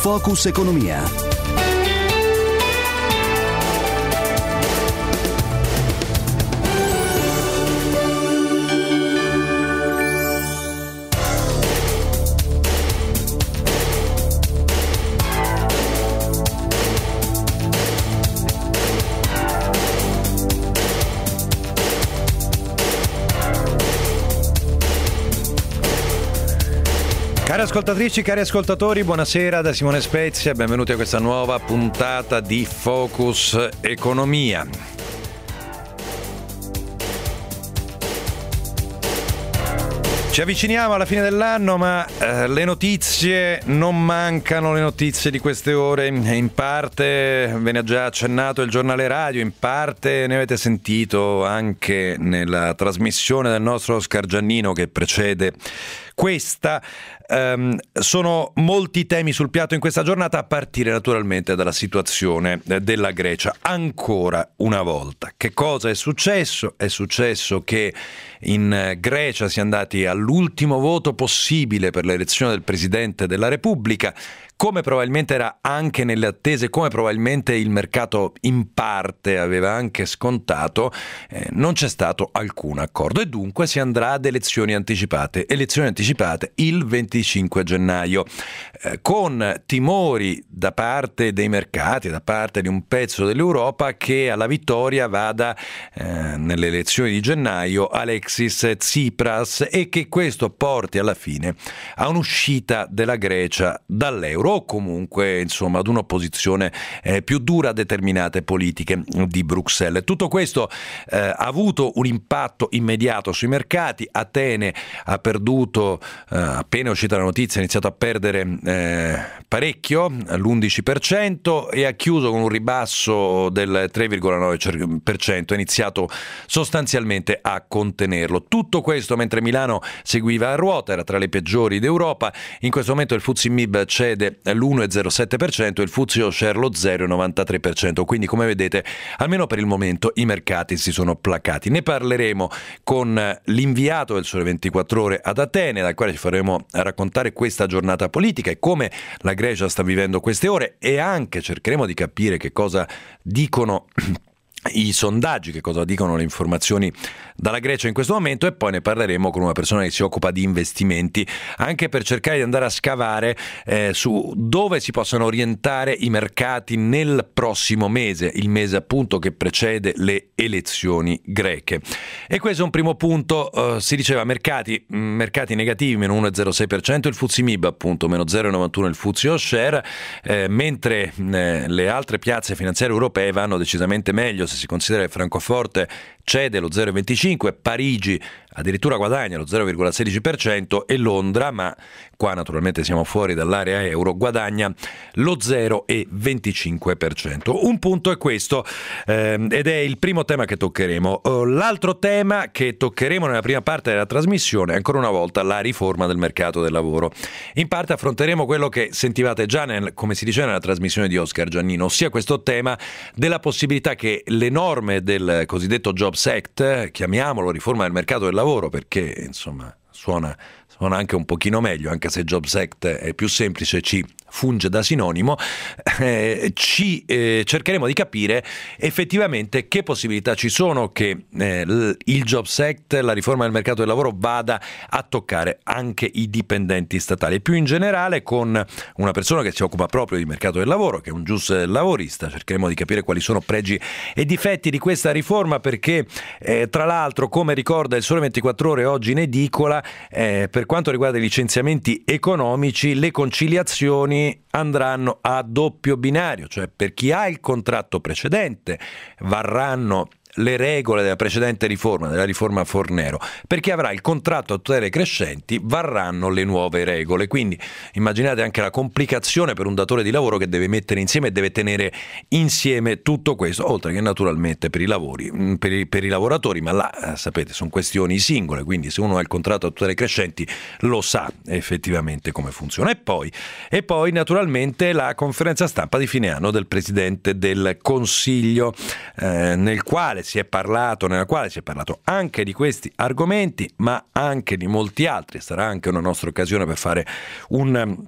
Focus Economia. Cari ascoltatrici, cari ascoltatori, buonasera da Simone Spezia e benvenuti a questa nuova puntata di Focus Economia. Ci avviciniamo alla fine dell'anno, ma le notizie non mancano, le notizie di queste ore. In parte ve ne ha già accennato il giornale radio, in parte ne avete sentito anche nella trasmissione del nostro Oscar Giannino che precede questa. Sono molti temi sul piatto in questa giornata, a partire naturalmente dalla situazione della Grecia. Ancora una volta, che cosa è successo? È successo che in Grecia si è andati all'ultimo voto possibile per l'elezione del Presidente della Repubblica, come probabilmente era anche nelle attese, come probabilmente il mercato in parte aveva anche scontato. Non c'è stato alcun accordo e dunque si andrà ad elezioni anticipate il 25 gennaio, con timori da parte dei mercati, da parte di un pezzo dell'Europa, che alla vittoria vada nelle elezioni di gennaio Alexis Tsipras e che questo porti alla fine a un'uscita della Grecia dall'euro, o comunque insomma ad un'opposizione più dura a determinate politiche di Bruxelles. Tutto questo ha avuto un impatto immediato sui mercati. Atene ha perduto, appena è uscita la notizia, ha iniziato a perdere parecchio, l'11%, e ha chiuso con un ribasso del 3,9%, ha iniziato sostanzialmente a contenerlo. Tutto questo mentre Milano seguiva a ruota, era tra le peggiori d'Europa. In questo momento il FTSE MIB cede l'1,07% e il FTSE All-Share lo 0,93%, quindi come vedete almeno per il momento i mercati si sono placati. Ne parleremo con l'inviato del Sole 24 Ore ad Atene, dal quale ci faremo raccontare questa giornata politica e come la Grecia sta vivendo queste ore, e anche cercheremo di capire che cosa dicono i sondaggi, che cosa dicono le informazioni dalla Grecia in questo momento, e poi ne parleremo con una persona che si occupa di investimenti, anche per cercare di andare a scavare su dove si possano orientare i mercati nel prossimo mese, il mese appunto che precede le elezioni greche. E questo è un primo punto. Si diceva mercati negativi, meno 1,06%, il FTSE MIB appunto meno 0,91%, il FTSE All-Share, mentre le altre piazze finanziarie europee vanno decisamente meglio. Se si considera che Francoforte cede lo 0,25%, Parigi addirittura guadagna lo 0,16% e Londra, ma qua naturalmente siamo fuori dall'area euro, guadagna lo 0,25%. Un punto è questo, ed è il primo tema che toccheremo. L'altro tema che toccheremo nella prima parte della trasmissione è ancora una volta la riforma del mercato del lavoro. In parte affronteremo quello che sentivate già come si diceva nella trasmissione di Oscar Giannino, ossia questo tema della possibilità che le norme del cosiddetto Jobs Act, chiamiamolo riforma del mercato del lavoro perché insomma suona anche un pochino meglio, anche se Jobs Act è più semplice, ci funge da sinonimo, cercheremo di capire effettivamente che possibilità ci sono che il Jobs Act, la riforma del mercato del lavoro, vada a toccare anche i dipendenti statali, e più in generale con una persona che si occupa proprio di mercato del lavoro, che è un giuslavorista. Cercheremo di capire quali sono pregi e difetti di questa riforma, perché tra l'altro, come ricorda il Sole 24 Ore oggi in edicola, per quanto riguarda i licenziamenti economici, le conciliazioni andranno a doppio binario, cioè per chi ha il contratto precedente varranno le regole della precedente riforma, della riforma Fornero. Per chi avrà il contratto a tutele crescenti varranno le nuove regole. Quindi immaginate anche la complicazione per un datore di lavoro che deve mettere insieme e deve tenere insieme tutto questo, oltre che naturalmente per i lavoratori, ma là sapete sono questioni singole, quindi se uno ha il contratto a tutele crescenti lo sa effettivamente come funziona. E poi naturalmente la conferenza stampa di fine anno del Presidente del Consiglio, nella quale si è parlato anche di questi argomenti, ma anche di molti altri. Sarà anche una nostra occasione per fare un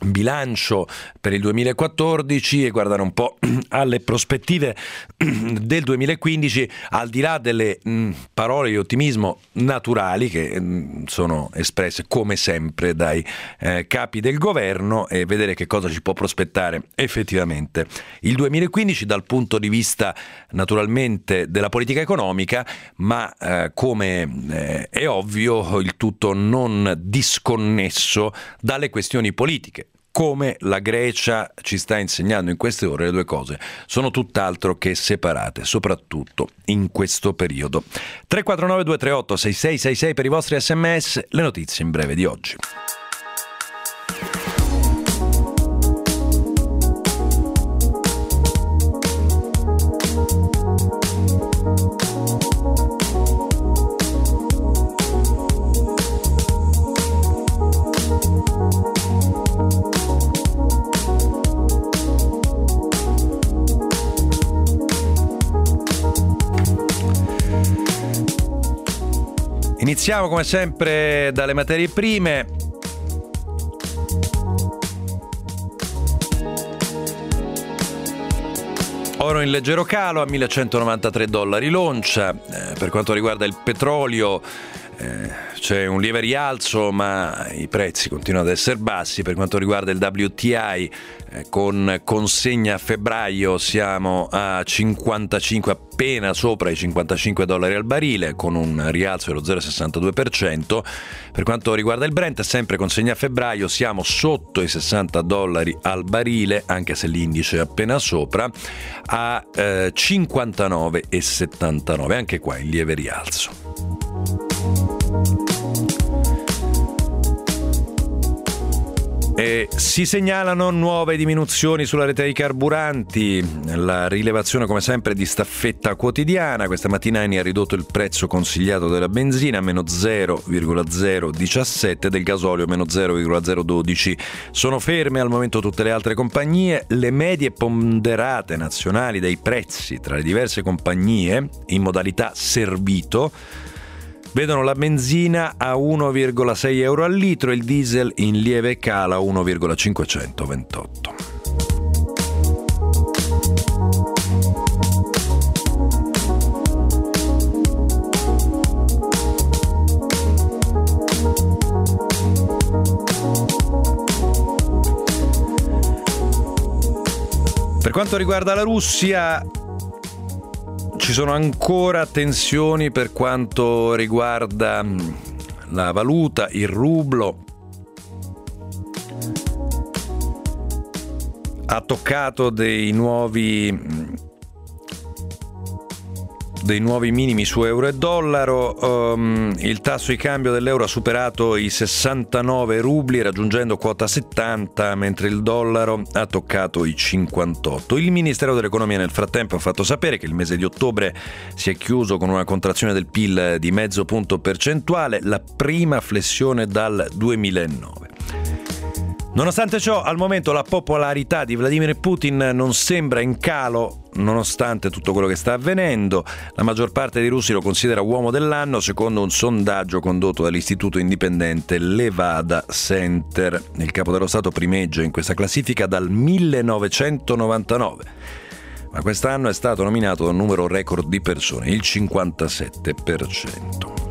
bilancio per il 2014 e guardare un po' alle prospettive del 2015, al di là delle parole di ottimismo naturali che sono espresse come sempre dai capi del governo, e vedere che cosa ci può prospettare effettivamente il 2015 dal punto di vista naturalmente della politica economica, ma come è ovvio il tutto non disconnesso dalle questioni politiche. Come la Grecia ci sta insegnando in queste ore, le due cose sono tutt'altro che separate, soprattutto in questo periodo. 349 238 6666 per i vostri sms, le notizie in breve di oggi. Iniziamo come sempre dalle materie prime. Oro in leggero calo a $1.193 l'oncia. Per quanto riguarda il petrolio c'è un lieve rialzo, ma i prezzi continuano ad essere bassi. Per quanto riguarda il WTI, con consegna a febbraio siamo a 55, appena sopra i $55 al barile, con un rialzo dello 0,62%. Per quanto riguarda il Brent, sempre consegna a febbraio, siamo sotto i $60 al barile, anche se l'indice è appena sopra, a 59,79, anche qua in lieve rialzo. E si segnalano nuove diminuzioni sulla rete dei carburanti. La rilevazione come sempre di staffetta quotidiana. Questa mattina Eni ha ridotto il prezzo consigliato della benzina a meno 0,017, del gasolio meno 0,012. Sono ferme al momento tutte le altre compagnie. Le medie ponderate nazionali dei prezzi tra le diverse compagnie in modalità servito vedono la benzina a 1,6 euro al litro e il diesel in lieve calo a 1,528. Per quanto riguarda la Russia, ci sono ancora tensioni per quanto riguarda la valuta, il rublo. Ha toccato dei nuovi minimi su euro e dollaro. Il tasso di cambio dell'euro ha superato i 69 rubli, raggiungendo quota 70, mentre il dollaro ha toccato i 58. Il Ministero dell'Economia nel frattempo ha fatto sapere che il mese di ottobre si è chiuso con una contrazione del PIL di mezzo punto percentuale, la prima flessione dal 2009. Nonostante ciò, al momento la popolarità di Vladimir Putin non sembra in calo, nonostante tutto quello che sta avvenendo. La maggior parte dei russi lo considera uomo dell'anno, secondo un sondaggio condotto dall'istituto indipendente Levada Center. Il capo dello Stato primeggia in questa classifica dal 1999, ma quest'anno è stato nominato da un numero record di persone, il 57%.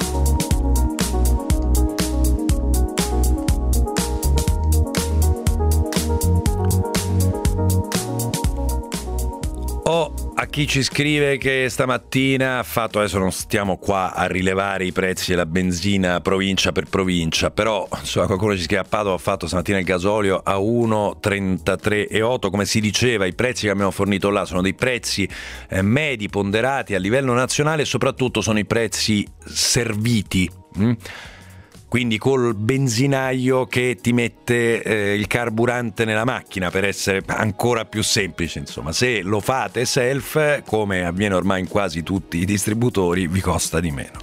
A chi ci scrive che stamattina ha fatto, adesso non stiamo qua a rilevare i prezzi della benzina provincia per provincia, però insomma qualcuno ci scrive: a Padova ha fatto stamattina il gasolio a 1,33,8, come si diceva. I prezzi che abbiamo fornito là sono dei prezzi medi ponderati a livello nazionale e soprattutto sono i prezzi serviti. Quindi col benzinaio che ti mette il carburante nella macchina, per essere ancora più semplice. Insomma, se lo fate self, come avviene ormai in quasi tutti i distributori, vi costa di meno.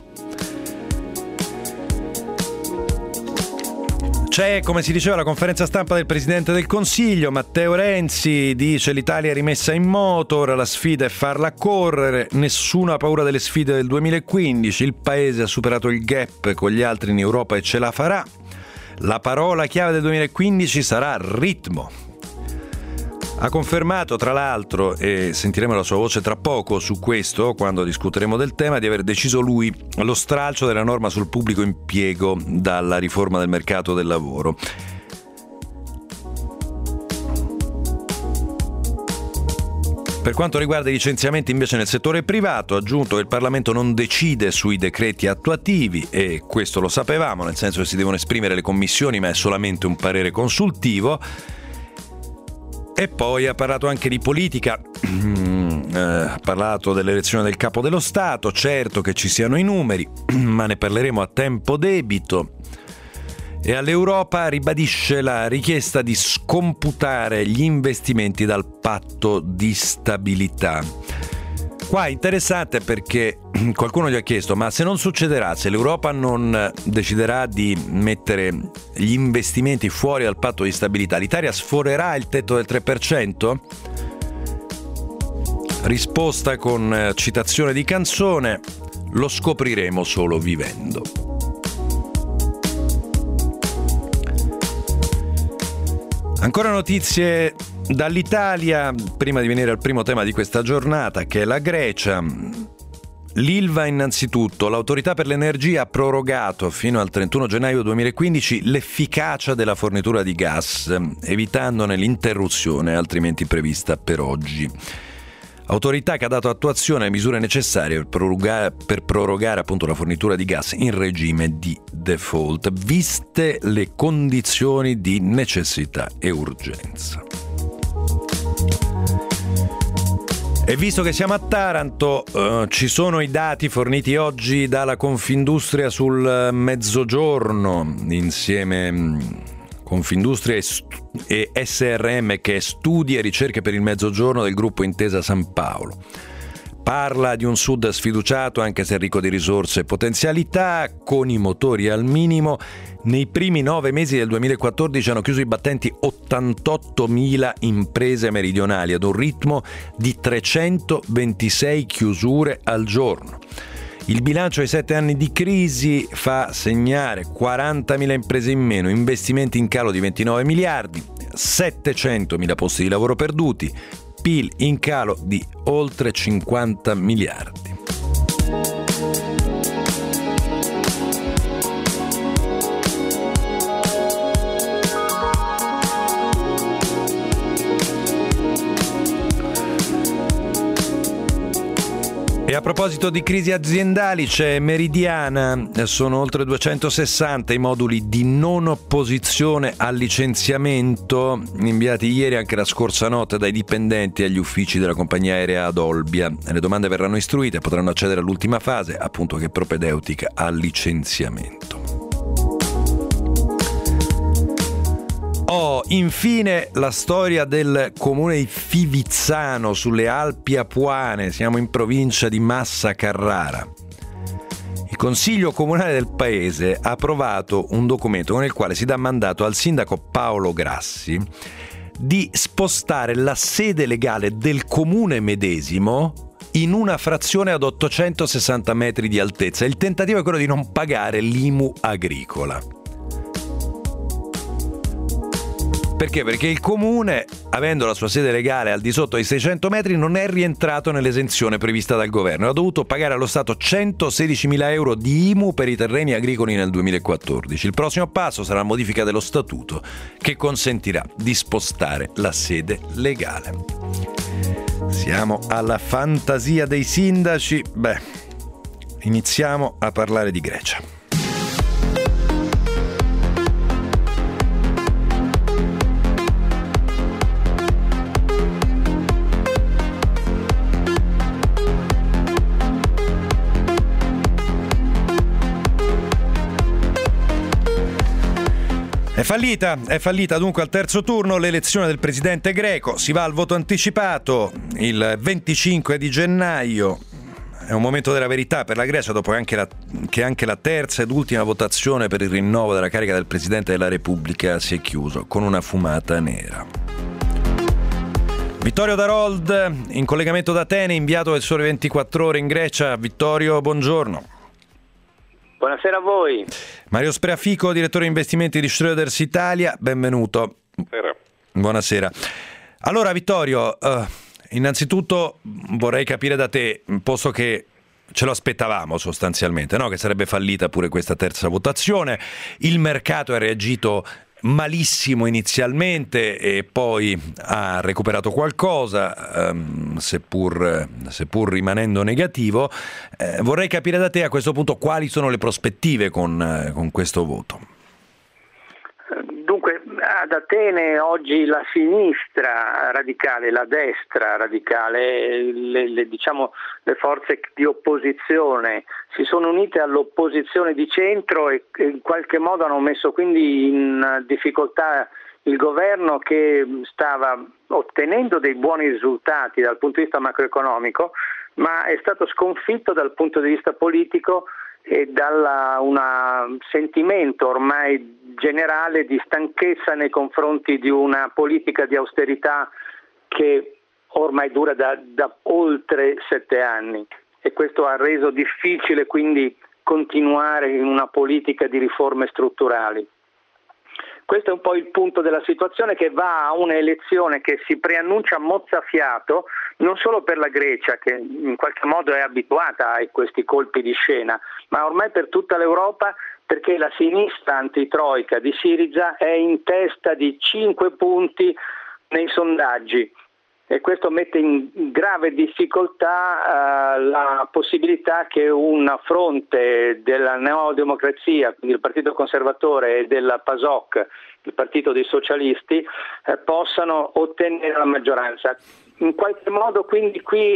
C'è, come si diceva, la conferenza stampa del Presidente del Consiglio. Matteo Renzi dice: l'Italia è rimessa in moto, ora la sfida è farla correre, nessuno ha paura delle sfide del 2015, il Paese ha superato il gap con gli altri in Europa e ce la farà. La parola chiave del 2015 sarà ritmo. Ha confermato, tra l'altro, e sentiremo la sua voce tra poco su questo, quando discuteremo del tema, di aver deciso lui lo stralcio della norma sul pubblico impiego dalla riforma del mercato del lavoro. Per quanto riguarda i licenziamenti invece nel settore privato, ha aggiunto che il Parlamento non decide sui decreti attuativi, e questo lo sapevamo, nel senso che si devono esprimere le commissioni, ma è solamente un parere consultivo. E poi ha parlato anche di politica, ha parlato dell'elezione del capo dello Stato, certo che ci siano i numeri, ma ne parleremo a tempo debito. E all'Europa ribadisce la richiesta di scomputare gli investimenti dal patto di stabilità. Qua è interessante perché qualcuno gli ha chiesto: ma se non succederà, se l'Europa non deciderà di mettere gli investimenti fuori dal patto di stabilità, l'Italia sforerà il tetto del 3%? Risposta con citazione di canzone: lo scopriremo solo vivendo. Ancora notizie dall'Italia, prima di venire al primo tema di questa giornata, che è la Grecia. L'Ilva innanzitutto. L'Autorità per l'Energia ha prorogato fino al 31 gennaio 2015 l'efficacia della fornitura di gas, evitandone l'interruzione altrimenti prevista per oggi. Autorità che ha dato attuazione alle misure necessarie per prorogare appunto la fornitura di gas in regime di default, viste le condizioni di necessità e urgenza. E visto che siamo a Taranto, ci sono i dati forniti oggi dalla Confindustria sul Mezzogiorno, insieme Confindustria e SRM, che è Studi e Ricerche per il Mezzogiorno del gruppo Intesa San Paolo. Parla di un Sud sfiduciato, anche se ricco di risorse e potenzialità, con i motori al minimo. Nei primi 9 mesi del 2014 hanno chiuso i battenti 88.000 imprese meridionali, ad un ritmo di 326 chiusure al giorno. Il bilancio ai 7 anni di crisi fa segnare 40.000 imprese in meno, investimenti in calo di 29 miliardi, 700.000 posti di lavoro perduti, PIL in calo di oltre 50 miliardi. E a proposito di crisi aziendali, c'è Meridiana, sono oltre 260 i moduli di non opposizione al licenziamento inviati ieri, anche la scorsa notte, dai dipendenti agli uffici della compagnia aerea ad Olbia. Le domande verranno istruite e potranno accedere all'ultima fase, appunto, che è propedeutica al licenziamento. Infine la storia del comune di Fivizzano sulle Alpi Apuane, siamo in provincia di Massa Carrara. Il Consiglio Comunale del paese ha approvato un documento con il quale si dà mandato al sindaco Paolo Grassi di spostare la sede legale del comune medesimo in una frazione ad 860 metri di altezza. Il tentativo è quello di non pagare l'IMU agricola. Perché? Perché il comune, avendo la sua sede legale al di sotto dei 600 metri, non è rientrato nell'esenzione prevista dal governo. Ha dovuto pagare allo Stato 116.000 euro di IMU per i terreni agricoli nel 2014. Il prossimo passo sarà la modifica dello statuto, che consentirà di spostare la sede legale. Siamo alla fantasia dei sindaci. Iniziamo a parlare di Grecia. È fallita dunque al terzo turno l'elezione del presidente greco, si va al voto anticipato il 25 di gennaio, è un momento della verità per la Grecia dopo che anche la terza ed ultima votazione per il rinnovo della carica del presidente della Repubblica si è chiuso con una fumata nera. Vittorio Darold, in collegamento da Atene, inviato del Sole 24 Ore in Grecia. Vittorio, buongiorno. Buonasera a voi. Mario Spreafico, direttore investimenti di Schroders Italia, benvenuto. Buonasera. Allora Vittorio, innanzitutto vorrei capire da te, posto che ce lo aspettavamo sostanzialmente, no? Che sarebbe fallita pure questa terza votazione, il mercato ha reagito malissimo inizialmente e poi ha recuperato qualcosa, seppur rimanendo negativo. Vorrei capire da te a questo punto quali sono le prospettive con questo voto. Dunque, ad Atene oggi la sinistra radicale, la destra radicale, le forze di opposizione si sono unite all'opposizione di centro e in qualche modo hanno messo quindi in difficoltà il governo, che stava ottenendo dei buoni risultati dal punto di vista macroeconomico, ma è stato sconfitto dal punto di vista politico e da un sentimento ormai generale di stanchezza nei confronti di una politica di austerità che ormai dura da oltre 7 anni, e questo ha reso difficile quindi continuare in una politica di riforme strutturali. Questo è un po' il punto della situazione, che va a un'elezione che si preannuncia mozzafiato, non solo per la Grecia, che in qualche modo è abituata a questi colpi di scena, ma ormai per tutta l'Europa, perché la sinistra antitroica di Syriza è in testa di 5 punti nei sondaggi. E questo mette in grave difficoltà la possibilità che un fronte della neodemocrazia, quindi il Partito Conservatore, e del PASOK, il Partito dei Socialisti, possano ottenere la maggioranza. In qualche modo quindi qui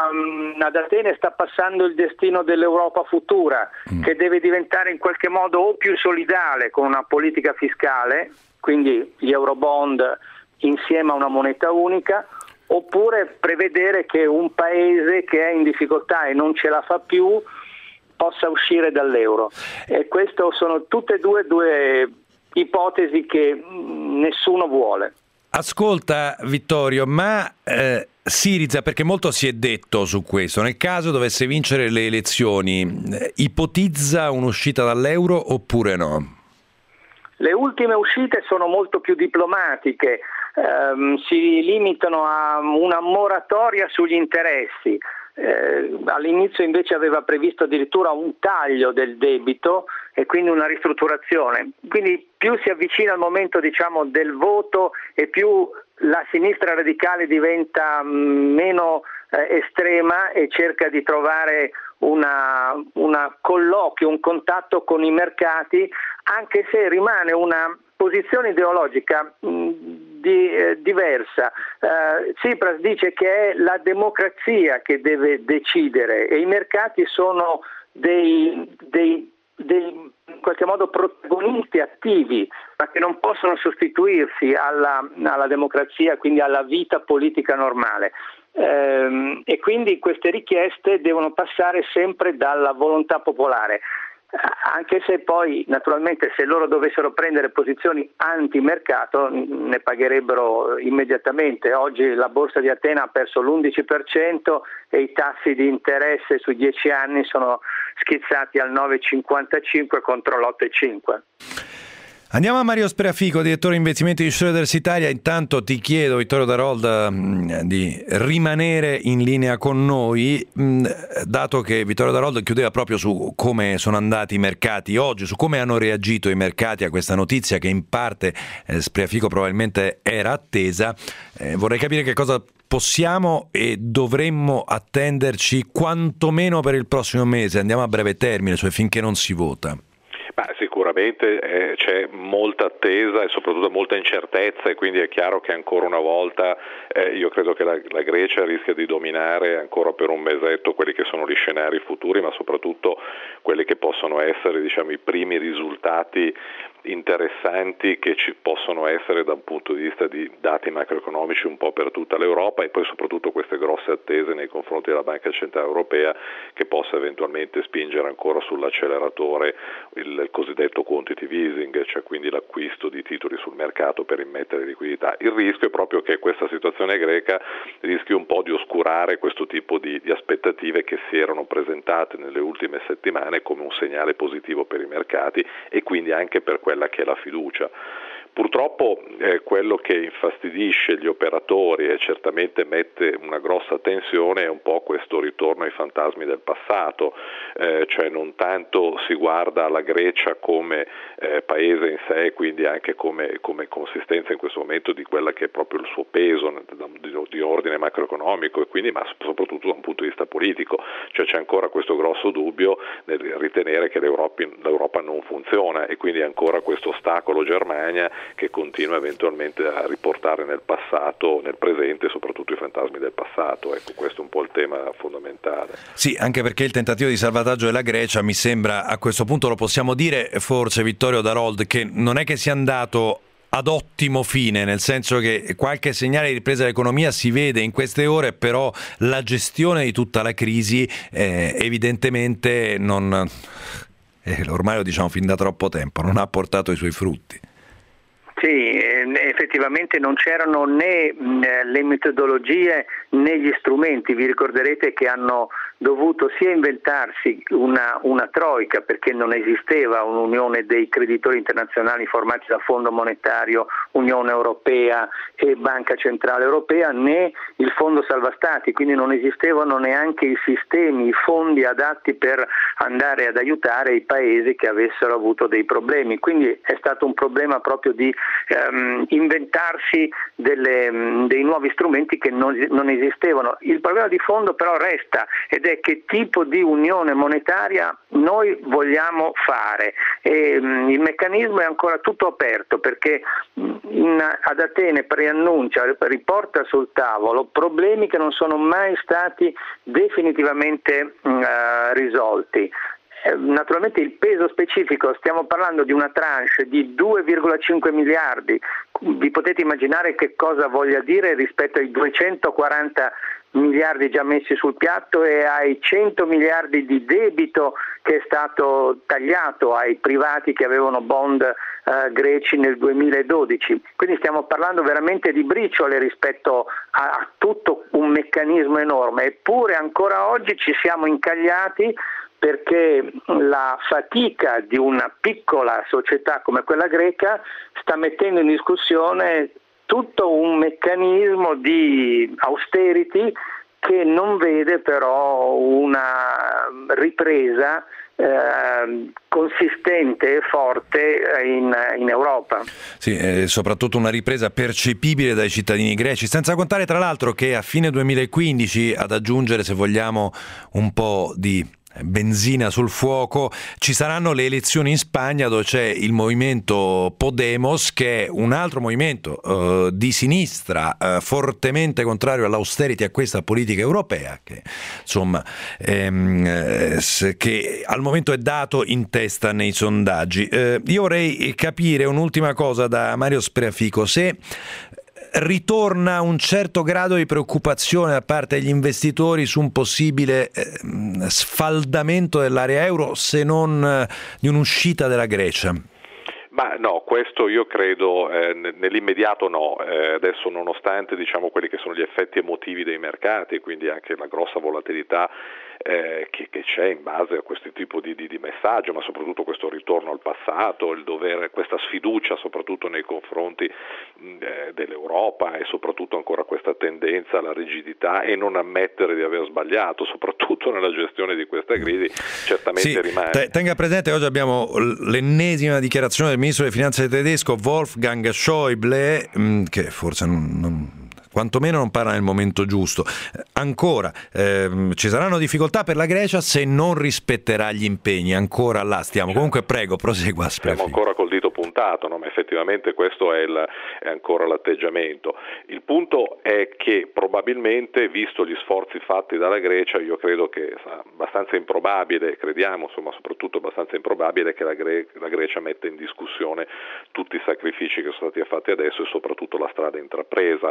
ad Atene sta passando il destino dell'Europa futura, che deve diventare in qualche modo o più solidale con una politica fiscale, quindi gli Eurobond insieme a una moneta unica, oppure prevedere che un paese che è in difficoltà e non ce la fa più possa uscire dall'euro. E queste sono tutte e due ipotesi che nessuno vuole. Ascolta Vittorio, ma Syriza, perché molto si è detto su questo, nel caso dovesse vincere le elezioni, ipotizza un'uscita dall'euro oppure no? Le ultime uscite sono molto più diplomatiche, si limitano a una moratoria sugli interessi. All'inizio invece aveva previsto addirittura un taglio del debito e quindi una ristrutturazione. Quindi più si avvicina al momento del voto e più la sinistra radicale diventa meno estrema e cerca di trovare una colloquio, un contatto con i mercati, anche se rimane una posizione ideologica diversa. Tsipras dice che è la democrazia che deve decidere e i mercati sono dei in qualche modo protagonisti attivi, ma che non possono sostituirsi alla democrazia, quindi alla vita politica normale. E quindi queste richieste devono passare sempre dalla volontà popolare, anche se poi naturalmente se loro dovessero prendere posizioni anti-mercato ne pagherebbero immediatamente. Oggi la borsa di Atene ha perso l'11% e i tassi di interesse sui 10 anni sono schizzati al 9,55 contro l'8,5. Andiamo a Mario Spreafico, direttore investimenti di Schroders Italia. Intanto ti chiedo, Vittorio Darold, di rimanere in linea con noi, dato che Vittorio Darold chiudeva proprio su come sono andati i mercati oggi, su come hanno reagito i mercati a questa notizia che in parte Spreafico probabilmente era attesa. Vorrei capire che cosa possiamo e dovremmo attenderci quantomeno per il prossimo mese. Andiamo a breve termine, cioè finché non si vota. Ma sicuramente c'è molta attesa e soprattutto molta incertezza, e quindi è chiaro che ancora una volta io credo che la Grecia rischia di dominare ancora per un mesetto quelli che sono gli scenari futuri, ma soprattutto quelli che possono essere i primi risultati interessanti che ci possono essere da un punto di vista di dati macroeconomici un po' per tutta l'Europa, e poi soprattutto queste grosse attese nei confronti della Banca Centrale Europea, che possa eventualmente spingere ancora sull'acceleratore il cosiddetto quantitative easing, cioè quindi l'acquisto di titoli sul mercato per immettere liquidità. Il rischio è proprio che questa situazione greca rischi un po' di oscurare questo tipo di aspettative che si erano presentate nelle ultime settimane come un segnale positivo per i mercati e quindi anche per quella che è la fiducia. Purtroppo quello che infastidisce gli operatori e certamente mette una grossa tensione è un po' questo ritorno ai fantasmi del passato, cioè non tanto si guarda alla Grecia come paese in sé, quindi anche come consistenza in questo momento di quella che è proprio il suo peso di ordine macroeconomico, e quindi ma soprattutto da un punto di vista politico, cioè c'è ancora questo grosso dubbio nel ritenere che l'Europa non funziona, e quindi ancora questo ostacolo Germania che continua eventualmente a riportare nel passato, nel presente, soprattutto i fantasmi del passato. Ecco, questo è un po' il tema fondamentale. Sì, anche perché il tentativo di salvataggio della Grecia, mi sembra, a questo punto lo possiamo dire forse, Vittorio Darold, che non è che sia andato ad ottimo fine, nel senso che qualche segnale di ripresa dell'economia si vede in queste ore, però la gestione di tutta la crisi evidentemente non, ormai lo diciamo fin da troppo tempo, non ha portato i suoi frutti. Sì, effettivamente non c'erano né le metodologie né gli strumenti. Vi ricorderete che hanno dovuto sia inventarsi una troika, perché non esisteva un'unione dei creditori internazionali formati da Fondo Monetario, Unione Europea e Banca Centrale Europea, né il Fondo Salva Stati, quindi non esistevano neanche i sistemi, i fondi adatti per andare ad aiutare i paesi che avessero avuto dei problemi. Quindi è stato un problema proprio di inventarsi dei nuovi strumenti che non esistevano. Il problema di fondo però resta, ed è che tipo di unione monetaria noi vogliamo fare, e il meccanismo è ancora tutto aperto, perché ad Atene preannuncia, riporta sul tavolo problemi che non sono mai stati definitivamente risolti. Naturalmente il peso specifico, stiamo parlando di una tranche di 2,5 miliardi, vi potete immaginare che cosa voglia dire rispetto ai 240 miliardi già messi sul piatto e ai 100 miliardi di debito che è stato tagliato ai privati che avevano bond greci nel 2012. Quindi stiamo parlando veramente di briciole rispetto a tutto un meccanismo enorme, eppure ancora oggi ci siamo incagliati, perché la fatica di una piccola società come quella greca sta mettendo in discussione tutto un meccanismo di austerity che non vede però una ripresa consistente e forte in Europa. Sì, soprattutto una ripresa percepibile dai cittadini greci, senza contare tra l'altro che a fine 2015, ad aggiungere se vogliamo un po' di benzina sul fuoco, ci saranno le elezioni in Spagna, dove c'è il movimento Podemos, che è un altro movimento di sinistra fortemente contrario all'austerity, a questa politica europea che insomma che al momento è dato in testa nei sondaggi. Io vorrei capire un'ultima cosa da Mario Spreafico: se ritorna un certo grado di preoccupazione da parte degli investitori su un possibile sfaldamento dell'area euro, se non di un'uscita della Grecia. Ma no, questo io credo nell'immediato no. Adesso, nonostante quelli che sono gli effetti emotivi dei mercati, quindi anche la grossa volatilità che c'è in base a questo tipo di messaggio, ma soprattutto questo ritorno al passato, il dovere, questa sfiducia soprattutto nei confronti dell'Europa, e soprattutto ancora questa tendenza alla rigidità e non ammettere di aver sbagliato, soprattutto nella gestione di questa crisi, certamente sì, rimane. Tenga presente che oggi abbiamo l'ennesima dichiarazione del ministro delle finanze tedesco Wolfgang Schäuble, che forse quantomeno non parla nel momento giusto. Ancora, ci saranno difficoltà per la Grecia se non rispetterà gli impegni. Ancora là stiamo. Comunque prego, prosegua. Stiamo ancora col dito puntato, no? Ma effettivamente questo è ancora l'atteggiamento. Il punto è che probabilmente, visto gli sforzi fatti dalla Grecia, io credo che sia abbastanza improbabile, crediamo insomma soprattutto abbastanza improbabile che la Grecia metta in discussione tutti i sacrifici che sono stati fatti adesso e soprattutto la strada intrapresa.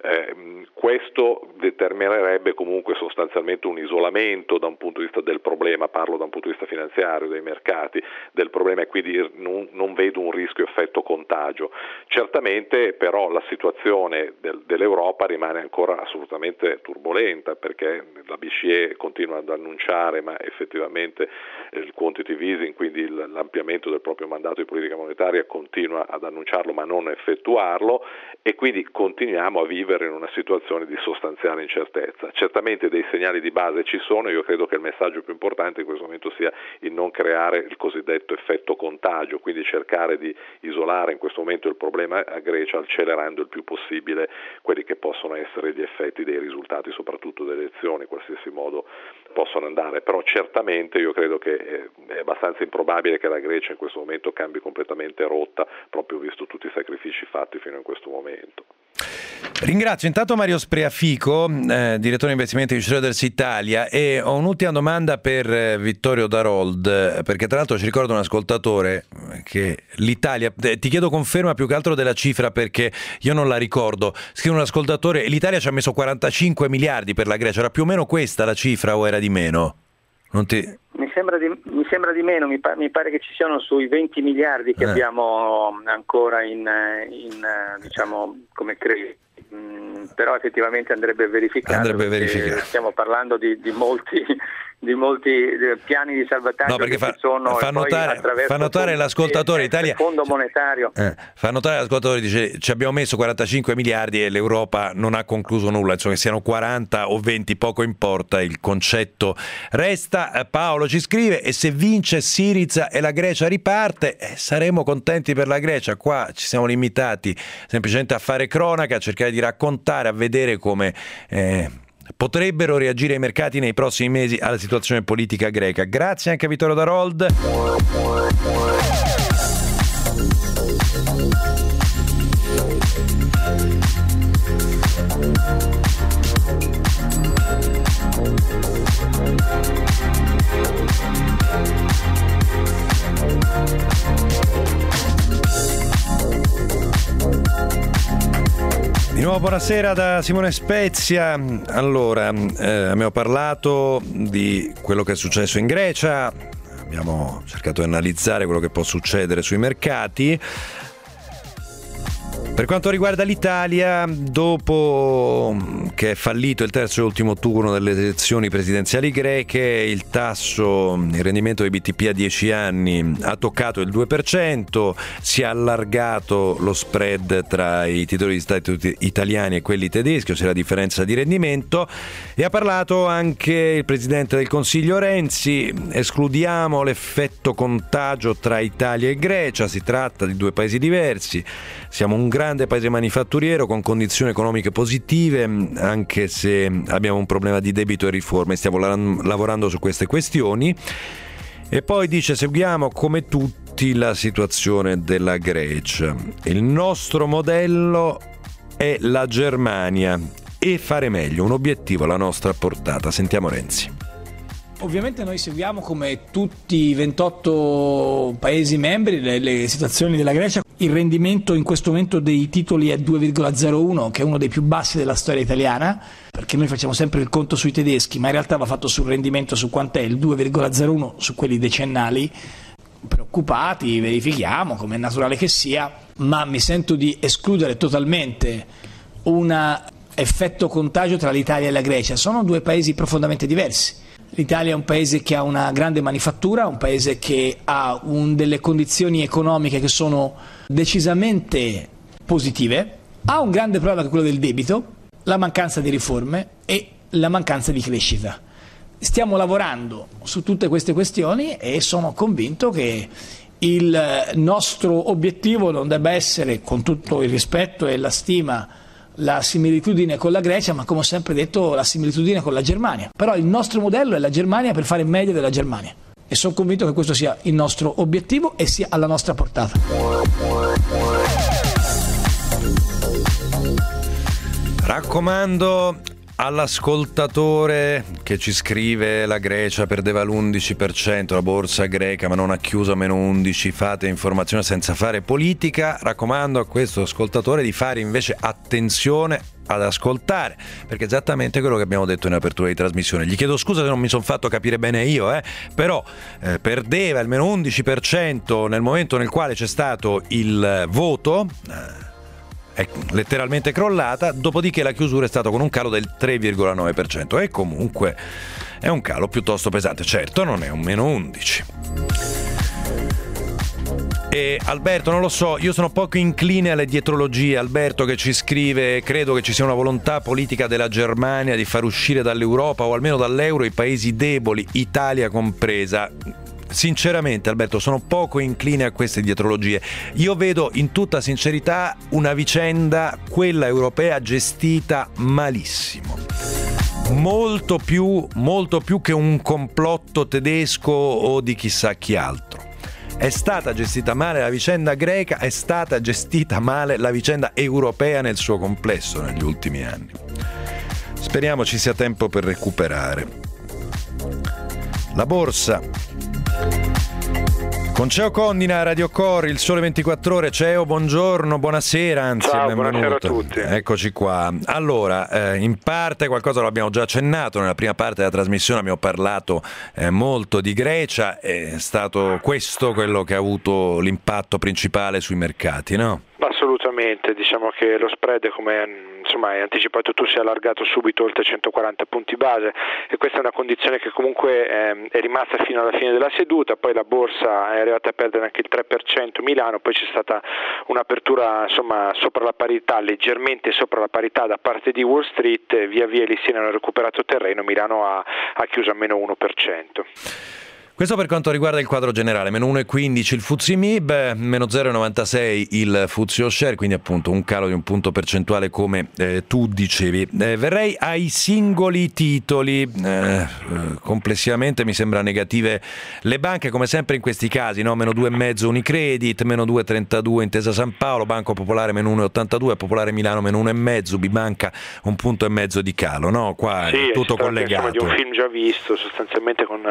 Questo determinerebbe comunque sostanzialmente un isolamento da un punto di vista del problema, parlo da un punto di vista finanziario, dei mercati, del problema, e quindi non vedo un rischio effetto contagio. Certamente però la situazione dell'Europa rimane ancora assolutamente turbolenta, perché la BCE continua ad annunciare, ma effettivamente il quantitative easing, quindi l'ampliamento del proprio mandato di politica monetaria, continua ad annunciarlo ma non effettuarlo, e quindi continuiamo a vivere in una situazione di sostanziale incertezza. Certamente dei segnali di base ci sono, io credo che il messaggio più importante in questo momento sia il non creare il cosiddetto effetto contagio, quindi cercare di isolare in questo momento il problema a Grecia, accelerando il più possibile quelli che possono essere gli effetti dei risultati, soprattutto delle elezioni, in qualsiasi modo possono andare. Però certamente io credo che è abbastanza improbabile che la Grecia in questo momento cambi completamente rotta, proprio visto tutti i sacrifici fatti fino in questo momento. Ringrazio intanto Mario Spreafico, direttore di investimenti di Schroders Italia, e ho un'ultima domanda per Vittorio Darold, perché tra l'altro ci ricorda un ascoltatore che l'Italia, ti chiedo conferma più che altro della cifra perché io non la ricordo, scrive un ascoltatore, l'Italia ci ha messo 45 miliardi per la Grecia, era più o meno questa la cifra o era di meno? Mi sembra di meno, mi pare che ci siano sui 20 miliardi che abbiamo ancora in diciamo come credito, però effettivamente andrebbe verificato. Stiamo parlando di molti piani di salvataggio, no, perché che sono fa notare l'ascoltatore Italia, Fondo monetario. Fa notare l'ascoltatore, dice ci abbiamo messo 45 miliardi e l'Europa non ha concluso nulla, insomma che siano 40 o 20 poco importa, il concetto resta. Paolo ci scrive: e se vince Syriza e la Grecia riparte, saremo contenti per la Grecia. Qua ci siamo limitati semplicemente a fare cronaca, a cercare di raccontare, a vedere come potrebbero reagire i mercati nei prossimi mesi alla situazione politica greca. Grazie anche a Vittorio Darold. Di nuovo buonasera da Simone Spezia. Allora, abbiamo parlato di quello che è successo in Grecia, abbiamo cercato di analizzare quello che può succedere sui mercati. Per quanto riguarda l'Italia, dopo che è fallito il terzo e ultimo turno delle elezioni presidenziali greche, il rendimento dei BTP a 10 anni ha toccato il 2%, si è allargato lo spread tra i titoli di Stato italiani e quelli tedeschi, ossia la differenza di rendimento, e ha parlato anche il Presidente del Consiglio Renzi. Escludiamo l'effetto contagio tra Italia e Grecia, si tratta di due paesi diversi, siamo un grande paese manifatturiero con condizioni economiche positive, anche se abbiamo un problema di debito e riforme, stiamo lavorando su queste questioni. E poi dice: seguiamo come tutti la situazione della Grecia, il nostro modello è la Germania e fare meglio, un obiettivo alla nostra portata. Sentiamo Renzi. Ovviamente noi seguiamo come tutti i 28 Paesi membri le situazioni della Grecia. Il rendimento in questo momento dei titoli è 2,01, che è uno dei più bassi della storia italiana, perché noi facciamo sempre il conto sui tedeschi, ma in realtà va fatto sul rendimento, su quant'è il 2,01 su quelli decennali. Preoccupati, verifichiamo, come è naturale che sia, ma mi sento di escludere totalmente un effetto contagio tra l'Italia e la Grecia. Sono due paesi profondamente diversi. L'Italia è un paese che ha una grande manifattura, un paese che ha delle condizioni economiche che sono decisamente positive, ha un grande problema che è quello del debito, la mancanza di riforme e la mancanza di crescita. Stiamo lavorando su tutte queste questioni e sono convinto che il nostro obiettivo non debba essere, con tutto il rispetto e la stima, la similitudine con la Grecia, ma come ho sempre detto la similitudine con la Germania. Però il nostro modello è la Germania per fare meglio della Germania e sono convinto che questo sia il nostro obiettivo e sia alla nostra portata. Raccomando all'ascoltatore che ci scrive: la Grecia perdeva l'11%, la borsa greca ma non ha chiuso a meno 11, fate informazione senza fare politica. Raccomando a questo ascoltatore di fare invece attenzione ad ascoltare, perché è esattamente quello che abbiamo detto in apertura di trasmissione. Gli chiedo scusa se non mi sono fatto capire bene io, però perdeva il meno 11% nel momento nel quale c'è stato il voto, è letteralmente crollata, dopodiché la chiusura è stata con un calo del 3,9% e comunque è un calo piuttosto pesante. Certo, non è un meno 11. E Alberto, non lo so, io sono poco incline alle dietrologie. Alberto che ci scrive: credo che ci sia una volontà politica della Germania di far uscire dall'Europa o almeno dall'euro i paesi deboli, Italia compresa. Sinceramente, Alberto, sono poco incline a queste dietrologie. Io vedo in tutta sincerità una vicenda, quella europea, gestita malissimo. Molto più che un complotto tedesco o di chissà chi altro. È stata gestita male la vicenda greca, è stata gestita male la vicenda europea nel suo complesso negli ultimi anni. Speriamo ci sia tempo per recuperare. La borsa. Con Ceo Condina, Radio Cor, il Sole 24 Ore. Ceo, buongiorno, buonasera, anzi. Ciao, benvenuto. buonasera a tutti. Eccoci qua. Allora, in parte qualcosa lo abbiamo già accennato, nella prima parte della trasmissione abbiamo parlato molto di Grecia, è stato questo quello che ha avuto l'impatto principale sui mercati, no? Assolutamente, diciamo che lo spread, come hai anticipato tu, si è allargato subito oltre 140 punti base e questa è una condizione che comunque è rimasta fino alla fine della seduta. Poi la borsa è arrivata a perdere anche il 3% Milano, poi c'è stata un'apertura sopra la parità, leggermente sopra la parità da parte di Wall Street, via via lì si hanno recuperato terreno, Milano ha chiuso a meno 1%. Questo per quanto riguarda il quadro generale, meno 1,15 il FTSE MIB, meno 0,96 il FTSE All Share, quindi appunto un calo di un punto percentuale come tu dicevi. Verrei ai singoli titoli, complessivamente mi sembra negative le banche come sempre in questi casi, no? Meno 2,5 Unicredit, meno 2,32 Intesa San Paolo, Banco Popolare meno 1,82, Popolare Milano meno 1,5, Bibanca 1,5 punti di calo, no? Qua sì, è tutto collegato. Di un film già visto sostanzialmente con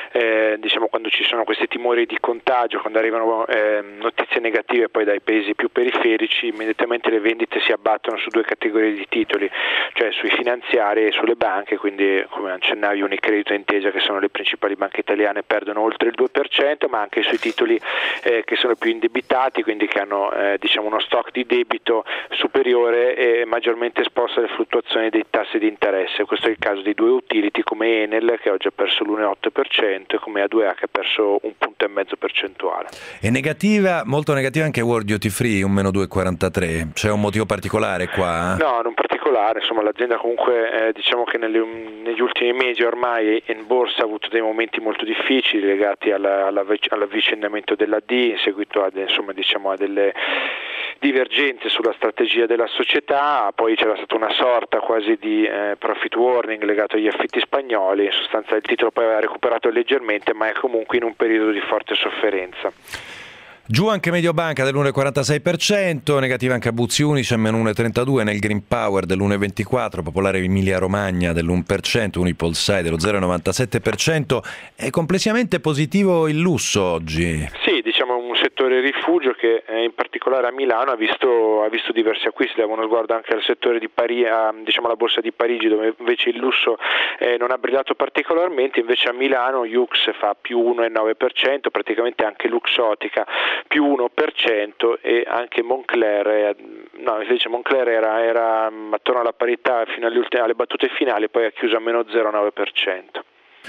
quando ci sono questi timori di contagio, quando arrivano notizie negative poi dai paesi più periferici, immediatamente le vendite si abbattono su due categorie di titoli, cioè sui finanziari e sulle banche, quindi come accennavi Unicredit e Intesa, che sono le principali banche italiane, perdono oltre il 2%, ma anche sui titoli che sono più indebitati, quindi che hanno uno stock di debito superiore e maggiormente esposto alle fluttuazioni dei tassi di interesse. Questo è il caso di due utility come Enel, che oggi ha perso l'1,8%, e come A2A, che ha perso 1,5 punti percentuale. È negativa, molto negativa anche World Duty Free, un meno 2,43. C'è un motivo particolare qua? No, non particolare, l'azienda comunque diciamo che negli ultimi mesi ormai in borsa ha avuto dei momenti molto difficili legati all'avvicendamento dell'AD in seguito a delle divergenze sulla strategia della società, poi c'era stata una sorta quasi di profit warning legato agli affitti spagnoli, in sostanza il titolo poi aveva recuperato leggermente, ma è comunque in un periodo di forte sofferenza. Giù anche Mediobanca dell'1,46%, negativa anche Buzzi Unicem meno 1,32%, nel Green Power dell'1,24%, Popolare Emilia Romagna dell'1%, Unipolsai dello 0,97%. È complessivamente positivo il lusso oggi? Sì, un settore rifugio che in particolare a Milano ha visto diversi acquisti. Davo uno sguardo anche al settore di Parigi, alla borsa di Parigi, dove invece il lusso non ha brillato particolarmente, invece a Milano Yux fa più 1,9%, praticamente anche Luxottica più 1%, e anche Moncler, invece Moncler era attorno alla parità fino alle battute finali, poi ha chiuso a meno 0,9%.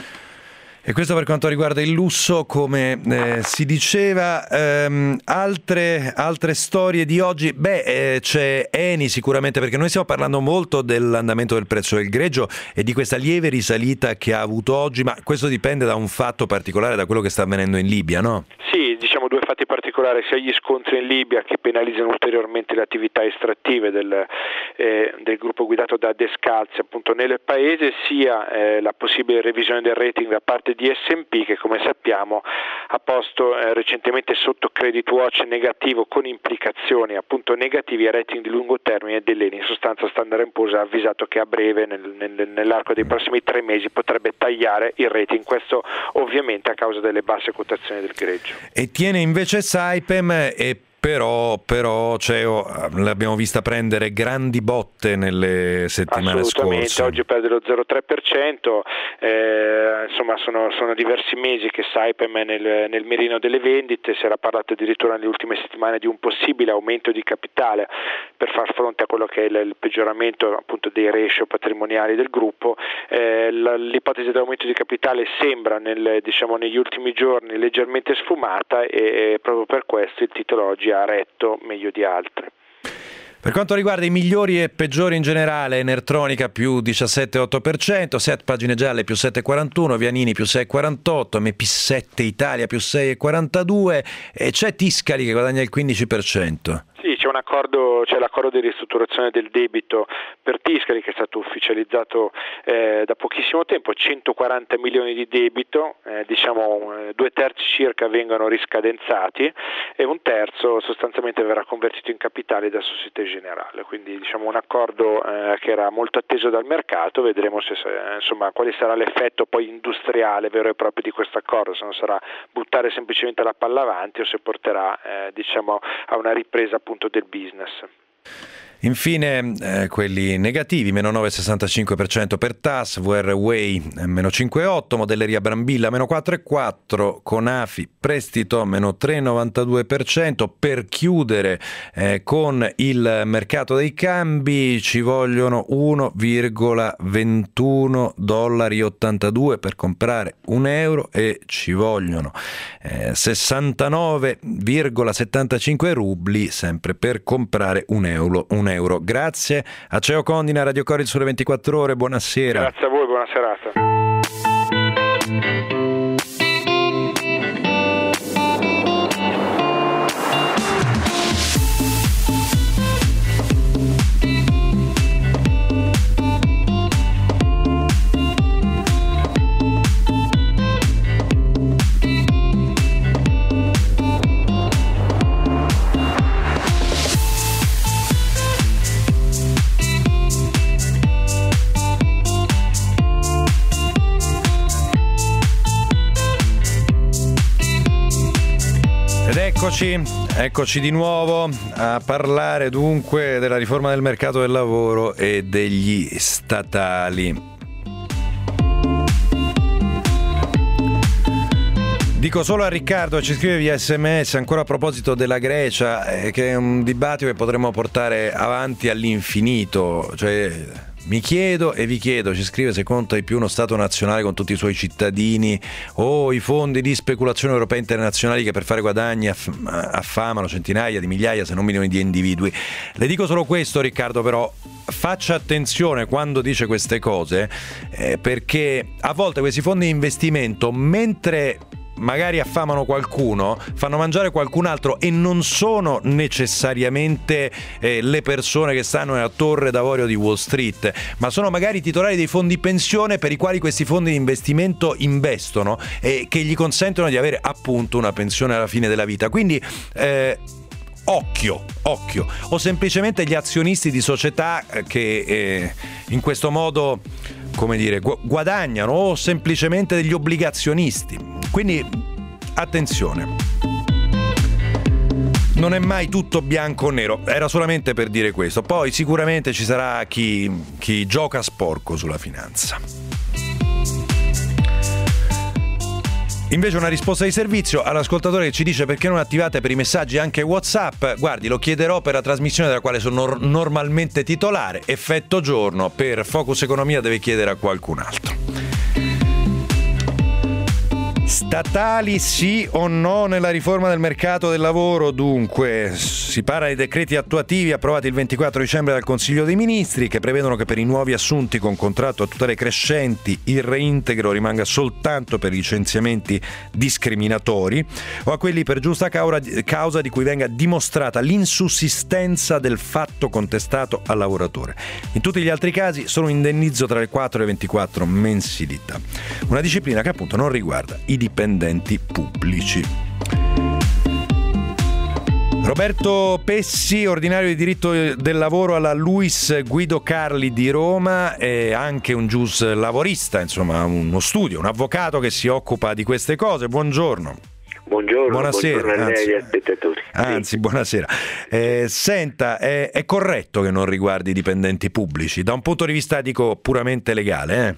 E questo per quanto riguarda il lusso, come si diceva. Altre storie di oggi, c'è Eni sicuramente, perché noi stiamo parlando molto dell'andamento del prezzo del greggio e di questa lieve risalita che ha avuto oggi, ma questo dipende da un fatto particolare, da quello che sta avvenendo in Libia, no? Sì, due due fatti particolari, sia gli scontri in Libia che penalizzano ulteriormente le attività estrattive del gruppo guidato da Descalzi appunto nel paese, sia la possibile revisione del rating da parte di S&P, che come sappiamo ha posto recentemente sotto credit watch negativo con implicazioni appunto negativi a rating di lungo termine dell'ENI. In sostanza Standard & Poor's ha avvisato che a breve nell'arco dei prossimi 3 mesi potrebbe tagliare il rating, questo ovviamente a causa delle basse quotazioni del greggio. E tiene invece Saipem, e però l'abbiamo vista prendere grandi botte nelle settimane scorse. Oggi perde lo 0,3%, insomma sono diversi mesi che Saipem è nel mirino delle vendite. Si era parlato addirittura nelle ultime settimane di un possibile aumento di capitale per far fronte a quello che è il peggioramento appunto dei ratio patrimoniali del gruppo. L'ipotesi dell'aumento di capitale sembra negli ultimi giorni leggermente sfumata, e proprio per questo il titolo oggi ha retto meglio di altri. Per quanto riguarda i migliori e peggiori in generale, Enertronica più 17,8%, Set Pagine Gialle più 7,41%, Vianini più 6,48%, MP7 Italia più 6,42% e c'è Tiscali che guadagna il 15%. Sì, c'è l'accordo di ristrutturazione del debito per Tiscali che è stato ufficializzato da pochissimo tempo, 140 milioni di debito, 2/3 circa vengono riscadenzati e 1/3 sostanzialmente verrà convertito in capitale da Société Générale, quindi un accordo che era molto atteso dal mercato. Vedremo quale sarà l'effetto poi industriale vero e proprio di questo accordo, se non sarà buttare semplicemente la palla avanti o se porterà a una ripresa appunto del business. Infine quelli negativi, meno 9,65% per TAS, VR Way meno 5,8%, Modelleria Brambilla meno 4,4%, Conafi Prestito meno 3,92%. Per chiudere con il mercato dei cambi ci vogliono $1,21 per comprare €1 e ci vogliono 69,75 rubli sempre per comprare un euro. Grazie a Ceo Condina, Radio Cori, il Sole 24 Ore, buonasera. Grazie a voi, buona serata. Eccoci di nuovo a parlare dunque della riforma del mercato del lavoro e degli statali. Dico solo a Riccardo che ci scrive via SMS ancora a proposito della Grecia, che è un dibattito che potremmo portare avanti all'infinito, cioè mi chiedo e vi chiedo, ci scrive, se conta di più uno Stato nazionale con tutti i suoi cittadini o i fondi di speculazione europei internazionali che per fare guadagni affamano centinaia di migliaia se non milioni di individui. Le dico solo questo, Riccardo, però faccia attenzione quando dice queste cose, perché a volte questi fondi di investimento, mentre magari affamano qualcuno, fanno mangiare qualcun altro e non sono necessariamente le persone che stanno nella torre d'avorio di Wall Street, ma sono magari i titolari dei fondi pensione per i quali questi fondi di investimento investono e che gli consentono di avere appunto una pensione alla fine della vita. Quindi occhio, o semplicemente gli azionisti di società che in questo modo, come dire, guadagnano, o semplicemente degli obbligazionisti. Quindi attenzione, non è mai tutto bianco o nero, era solamente per dire questo. Poi sicuramente ci sarà chi gioca sporco sulla finanza. Invece una risposta di servizio all'ascoltatore che ci dice: perché non attivate per i messaggi anche WhatsApp? Guardi, lo chiederò per la trasmissione della quale sono normalmente titolare. Effetto giorno, per Focus Economia deve chiedere a qualcun altro. Statali sì o no nella riforma del mercato del lavoro? Dunque, si parla di decreti attuativi approvati il 24 dicembre dal Consiglio dei Ministri che prevedono che per i nuovi assunti con contratto a tutele crescenti il reintegro rimanga soltanto per licenziamenti discriminatori o a quelli per giusta causa di cui venga dimostrata l'insussistenza del fatto contestato al lavoratore. In tutti gli altri casi solo un indennizzo tra le 4 e le 24 mensilità. Una disciplina che appunto non riguarda i dipendenti pubblici. Roberto Pessi, ordinario di diritto del lavoro alla Luis Guido Carli di Roma, è anche un gius lavorista, insomma uno studio, un avvocato che si occupa di queste cose. Buongiorno. Buonasera a lei e agli spettatori. Anzi, buonasera. Senta, è corretto che non riguardi i dipendenti pubblici, da un punto di vista, dico, puramente legale,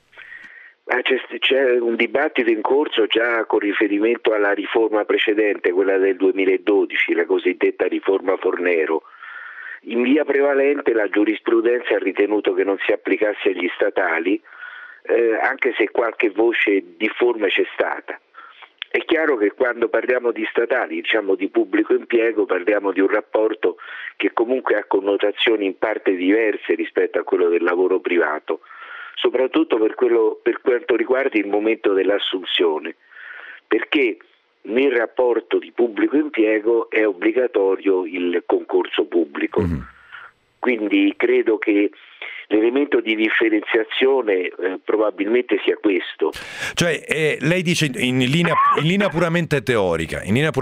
C'è un dibattito in corso già con riferimento alla riforma precedente, quella del 2012, la cosiddetta riforma Fornero. In via prevalente la giurisprudenza ha ritenuto che non si applicasse agli statali, anche se qualche voce difforme c'è stata. È chiaro che quando parliamo di statali, diciamo di pubblico impiego, parliamo di un rapporto che comunque ha connotazioni in parte diverse rispetto a quello del lavoro privato, soprattutto per quanto riguarda il momento dell'assunzione, perché nel rapporto di pubblico impiego è obbligatorio il concorso pubblico. Quindi credo che l'elemento di differenziazione probabilmente sia questo. Cioè, lei dice in linea puramente teorica,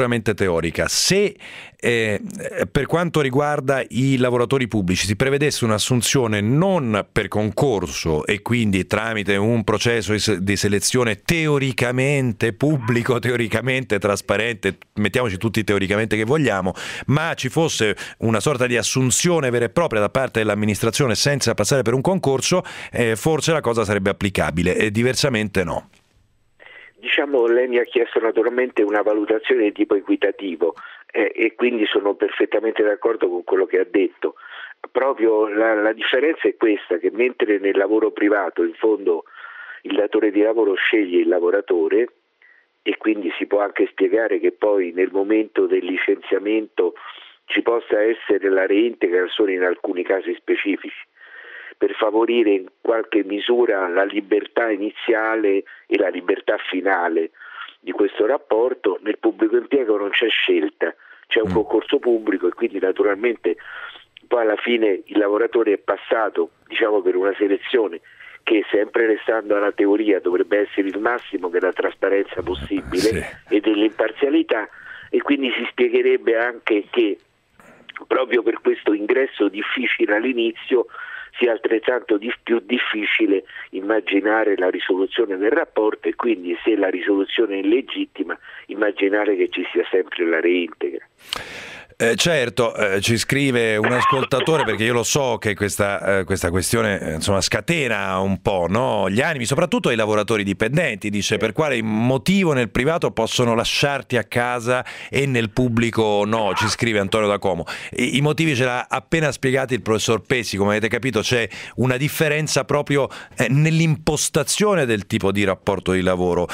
se per quanto riguarda i lavoratori pubblici si prevedesse un'assunzione non per concorso e quindi tramite un processo di selezione teoricamente pubblico, teoricamente trasparente, mettiamoci tutti teoricamente che vogliamo, ma ci fosse una sorta di assunzione vera e propria da parte dell'amministrazione senza passare per un concorso, forse la cosa sarebbe applicabile, e diversamente no. Diciamo, lei mi ha chiesto naturalmente una valutazione di tipo equitativo e quindi sono perfettamente d'accordo con quello che ha detto. Proprio la differenza è questa, che mentre nel lavoro privato in fondo il datore di lavoro sceglie il lavoratore e quindi si può anche spiegare che poi nel momento del licenziamento ci possa essere la reintegra solo in alcuni casi specifici, per favorire in qualche misura la libertà iniziale e la libertà finale di questo rapporto. Nel pubblico impiego non c'è scelta, c'è un concorso pubblico e quindi naturalmente poi alla fine il lavoratore è passato, diciamo, per una selezione che, sempre restando alla teoria, dovrebbe essere il massimo della trasparenza possibile e dell'imparzialità, e quindi si spiegherebbe anche che proprio per questo ingresso difficile all'inizio sia altrettanto più difficile immaginare la risoluzione del rapporto, e quindi, se la risoluzione è illegittima, immaginare che ci sia sempre la reintegra. Certo, ci scrive un ascoltatore, perché io lo so che questa questione insomma scatena un po', no? Gli animi, soprattutto ai lavoratori dipendenti. Dice: per quale motivo nel privato possono lasciarti a casa e nel pubblico no? Ci scrive Antonio da Como. I motivi ce l'ha appena spiegati il professor Pessi. Come avete capito, c'è una differenza proprio nell'impostazione del tipo di rapporto di lavoro.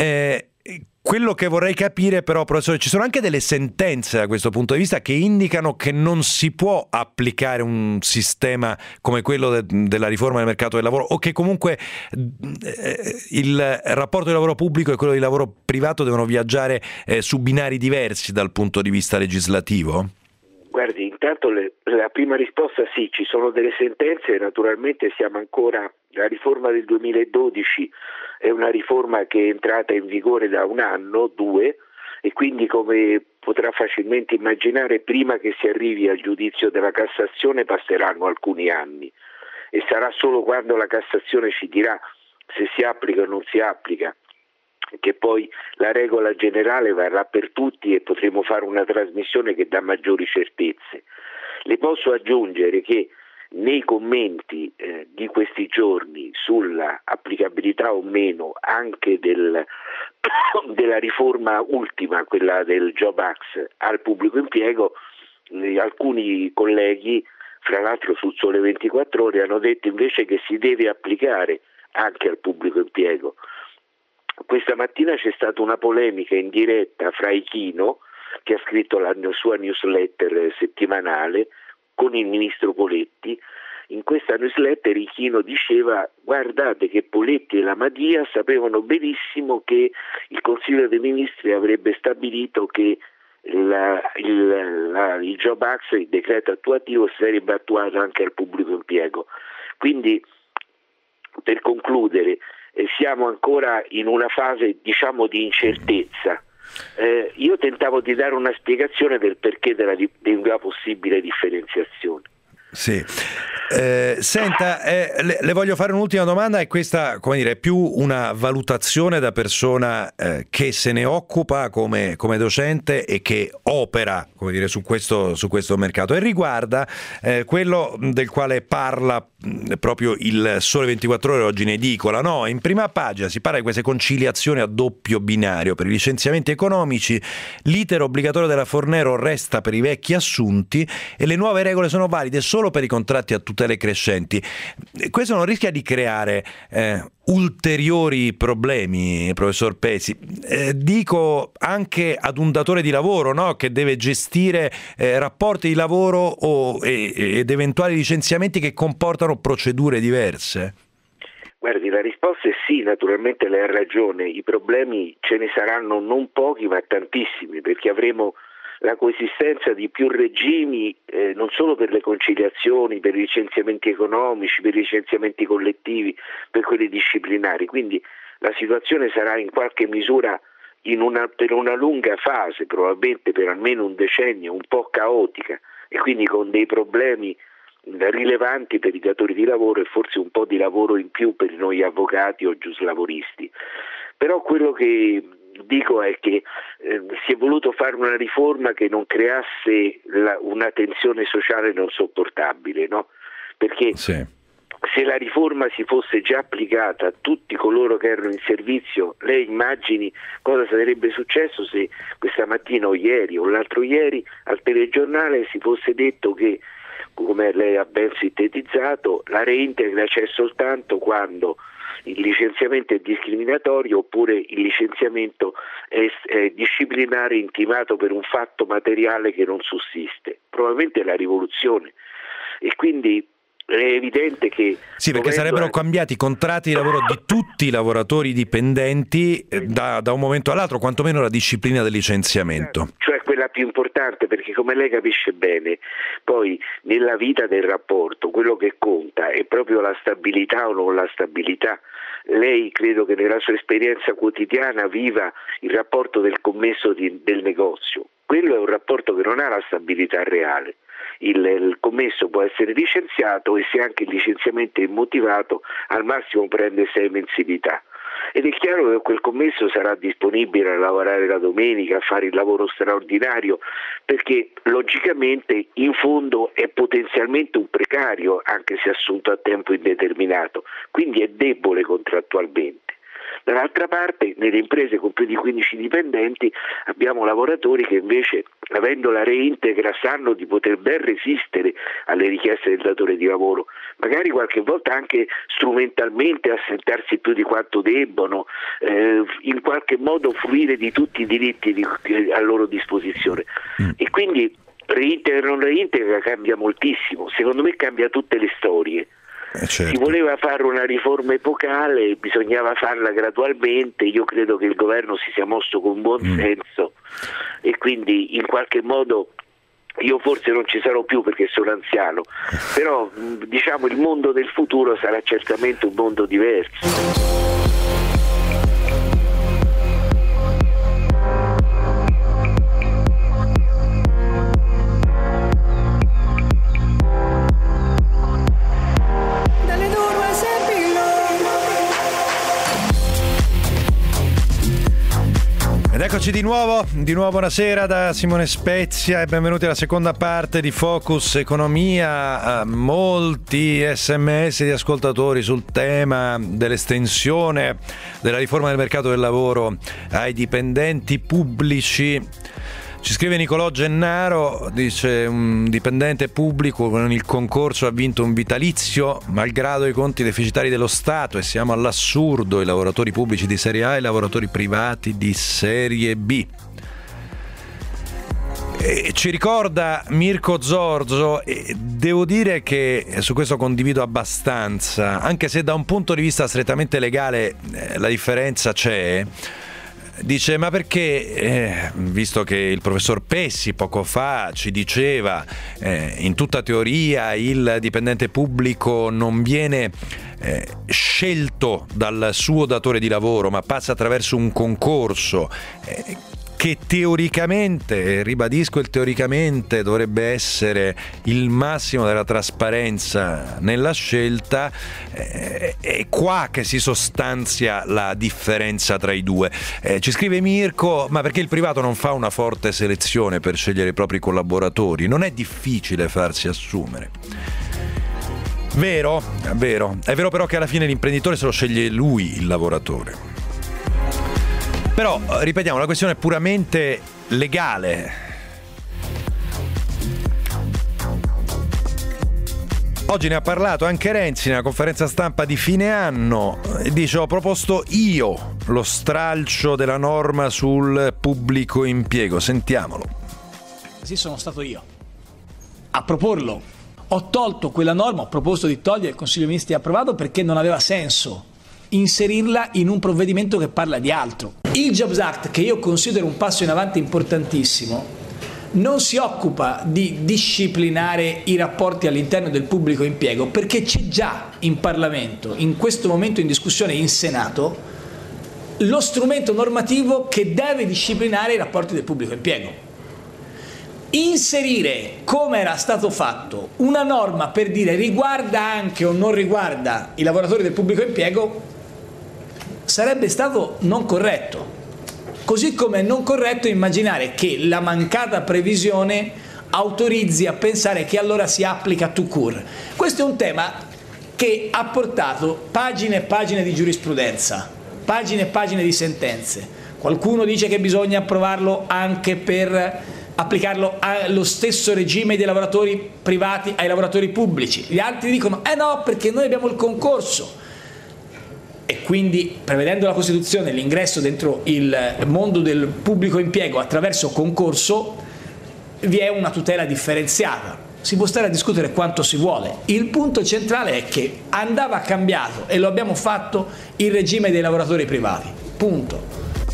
Quello che vorrei capire però, professore, ci sono anche delle sentenze da questo punto di vista che indicano che non si può applicare un sistema come quello della riforma del mercato del lavoro, o che comunque il rapporto di lavoro pubblico e quello di lavoro privato devono viaggiare su binari diversi dal punto di vista legislativo? Guardi, intanto la prima risposta: sì, ci sono delle sentenze, naturalmente siamo ancora, la riforma del 2012 è una riforma che è entrata in vigore da un anno, 2, e quindi, come potrà facilmente immaginare, prima che si arrivi al giudizio della Cassazione passeranno alcuni anni, e sarà solo quando la Cassazione ci dirà se si applica o non si applica che poi la regola generale varrà per tutti e potremo fare una trasmissione che dà maggiori certezze. Le posso aggiungere che nei commenti di questi giorni sulla applicabilità o meno anche della riforma ultima, quella del Job Act, al pubblico impiego, alcuni colleghi, fra l'altro sul Sole 24 Ore, hanno detto invece che si deve applicare anche al pubblico impiego. questa mattina c'è stata una polemica in diretta fra Ichino, che ha scritto la sua newsletter settimanale, con il ministro Poletti. In questa newsletter Ichino diceva: guardate che Poletti e la Madia sapevano benissimo che il Consiglio dei Ministri avrebbe stabilito che il Job Act, il decreto attuativo, sarebbe attuato anche al pubblico impiego. Quindi, per concludere, siamo ancora in una fase, diciamo, di incertezza. Io tentavo di dare una spiegazione del perché della possibile differenziazione. Sì. Senta, le voglio fare un'ultima domanda, e questa, come dire, è più una valutazione da persona che se ne occupa come docente e che opera, come dire, su questo mercato, e riguarda quello del quale parla proprio il Sole 24 Ore oggi in edicola, no? In prima pagina si parla di queste conciliazioni a doppio binario per i licenziamenti economici, l'iter obbligatorio della Fornero resta per i vecchi assunti e le nuove regole sono valide solo per i contratti a tutele crescenti. Questo non rischia di creare ulteriori problemi, professor Pesi? Dico anche ad un datore di lavoro, no? Che deve gestire rapporti di lavoro ed eventuali licenziamenti che comportano procedure diverse. Guardi, la risposta è sì, naturalmente lei ha ragione, i problemi ce ne saranno non pochi ma tantissimi, perché avremo la coesistenza di più regimi, non solo per le conciliazioni, per i licenziamenti economici, per i licenziamenti collettivi, per quelli disciplinari. Quindi la situazione sarà in qualche misura per una lunga fase, probabilmente per almeno un decennio, un po' caotica, e quindi con dei problemi rilevanti per i datori di lavoro e forse un po' di lavoro in più per noi avvocati o giuslavoristi. Però quello che dico è che si è voluto fare una riforma che non creasse una tensione sociale non sopportabile, no? Perché sì, se la riforma si fosse già applicata a tutti coloro che erano in servizio, lei immagini cosa sarebbe successo se questa mattina o ieri o l'altro ieri al telegiornale si fosse detto che, come lei ha ben sintetizzato, la reintegra c'è soltanto quando il licenziamento è discriminatorio oppure il licenziamento è disciplinare intimato per un fatto materiale che non sussiste. Probabilmente è la rivoluzione, e quindi è evidente che sì, perché sarebbero cambiati i contratti di lavoro di tutti i lavoratori dipendenti da un momento all'altro, quantomeno la disciplina del licenziamento. Cioè quella più importante, perché come lei capisce bene, poi nella vita del rapporto quello che conta è proprio la stabilità o non la stabilità. Lei, credo che nella sua esperienza quotidiana, viva il rapporto del commesso del negozio. Quello è un rapporto che non ha la stabilità reale. Il commesso può essere licenziato e se anche il licenziamento è immotivato, al massimo prende 6 mensilità. Ed è chiaro che quel commesso sarà disponibile a lavorare la domenica, a fare il lavoro straordinario, perché logicamente in fondo è potenzialmente un precario, anche se assunto a tempo indeterminato, quindi è debole contrattualmente. Dall'altra parte, nelle imprese con più di 15 dipendenti abbiamo lavoratori che invece, avendo la reintegra, sanno di poter ben resistere alle richieste del datore di lavoro, magari qualche volta anche strumentalmente assentarsi più di quanto debbono, in qualche modo fruire di tutti i diritti a loro disposizione. E quindi reintegra o non reintegra cambia moltissimo, secondo me cambia tutte le storie. Certo. Si voleva fare una riforma epocale, bisognava farla gradualmente, io credo che il governo si sia mosso con buon senso e quindi in qualche modo, io forse non ci sarò più perché sono anziano, però diciamo il mondo del futuro sarà certamente un mondo diverso. Ed eccoci di nuovo buonasera da Simone Spezia e benvenuti alla seconda parte di Focus Economia. Molti SMS di ascoltatori sul tema dell'estensione della riforma del mercato del lavoro ai dipendenti pubblici. Ci scrive Nicolò Gennaro, dice: un dipendente pubblico con il concorso ha vinto un vitalizio malgrado i conti deficitari dello Stato, e siamo all'assurdo, i lavoratori pubblici di serie A e i lavoratori privati di serie B. Ci ricorda Mirko Zorzo, e devo dire che su questo condivido abbastanza, anche se da un punto di vista strettamente legale la differenza c'è. Dice: ma perché, visto che il professor Pessi poco fa ci diceva in tutta teoria il dipendente pubblico non viene scelto dal suo datore di lavoro ma passa attraverso un concorso che teoricamente, ribadisco il teoricamente, dovrebbe essere il massimo della trasparenza nella scelta, è qua che si sostanzia la differenza tra i due. Ci scrive Mirko: ma perché il privato non fa una forte selezione per scegliere i propri collaboratori? Non è difficile farsi assumere. Vero, è vero. È vero però che alla fine l'imprenditore se lo sceglie lui il lavoratore. Però, ripetiamo, la questione è puramente legale. Oggi ne ha parlato anche Renzi nella conferenza stampa di fine anno. Dice: ho proposto io lo stralcio della norma sul pubblico impiego. Sentiamolo. Sì, sono stato io a proporlo. Ho tolto quella norma, ho proposto di togliere, il Consiglio dei Ministri ha approvato perché non aveva senso inserirla in un provvedimento che parla di altro. Il Jobs Act, che io considero un passo in avanti importantissimo, non si occupa di disciplinare i rapporti all'interno del pubblico impiego, perché c'è già in Parlamento, in questo momento in discussione in Senato, lo strumento normativo che deve disciplinare i rapporti del pubblico impiego. Inserire, come era stato fatto, una norma per dire riguarda anche o non riguarda i lavoratori del pubblico impiego sarebbe stato non corretto, così come è non corretto immaginare che la mancata previsione autorizzi a pensare che allora si applica tout court. Questo è un tema che ha portato pagine e pagine di giurisprudenza, pagine e pagine di sentenze. Qualcuno dice che bisogna approvarlo anche per applicarlo allo stesso regime dei lavoratori privati ai lavoratori pubblici. Gli altri dicono no, perché noi abbiamo il concorso. E quindi, prevedendo la Costituzione l'ingresso dentro il mondo del pubblico impiego attraverso concorso, vi è una tutela differenziata. Si può stare a discutere quanto si vuole. Il punto centrale è che andava cambiato, e lo abbiamo fatto, il regime dei lavoratori privati. Punto.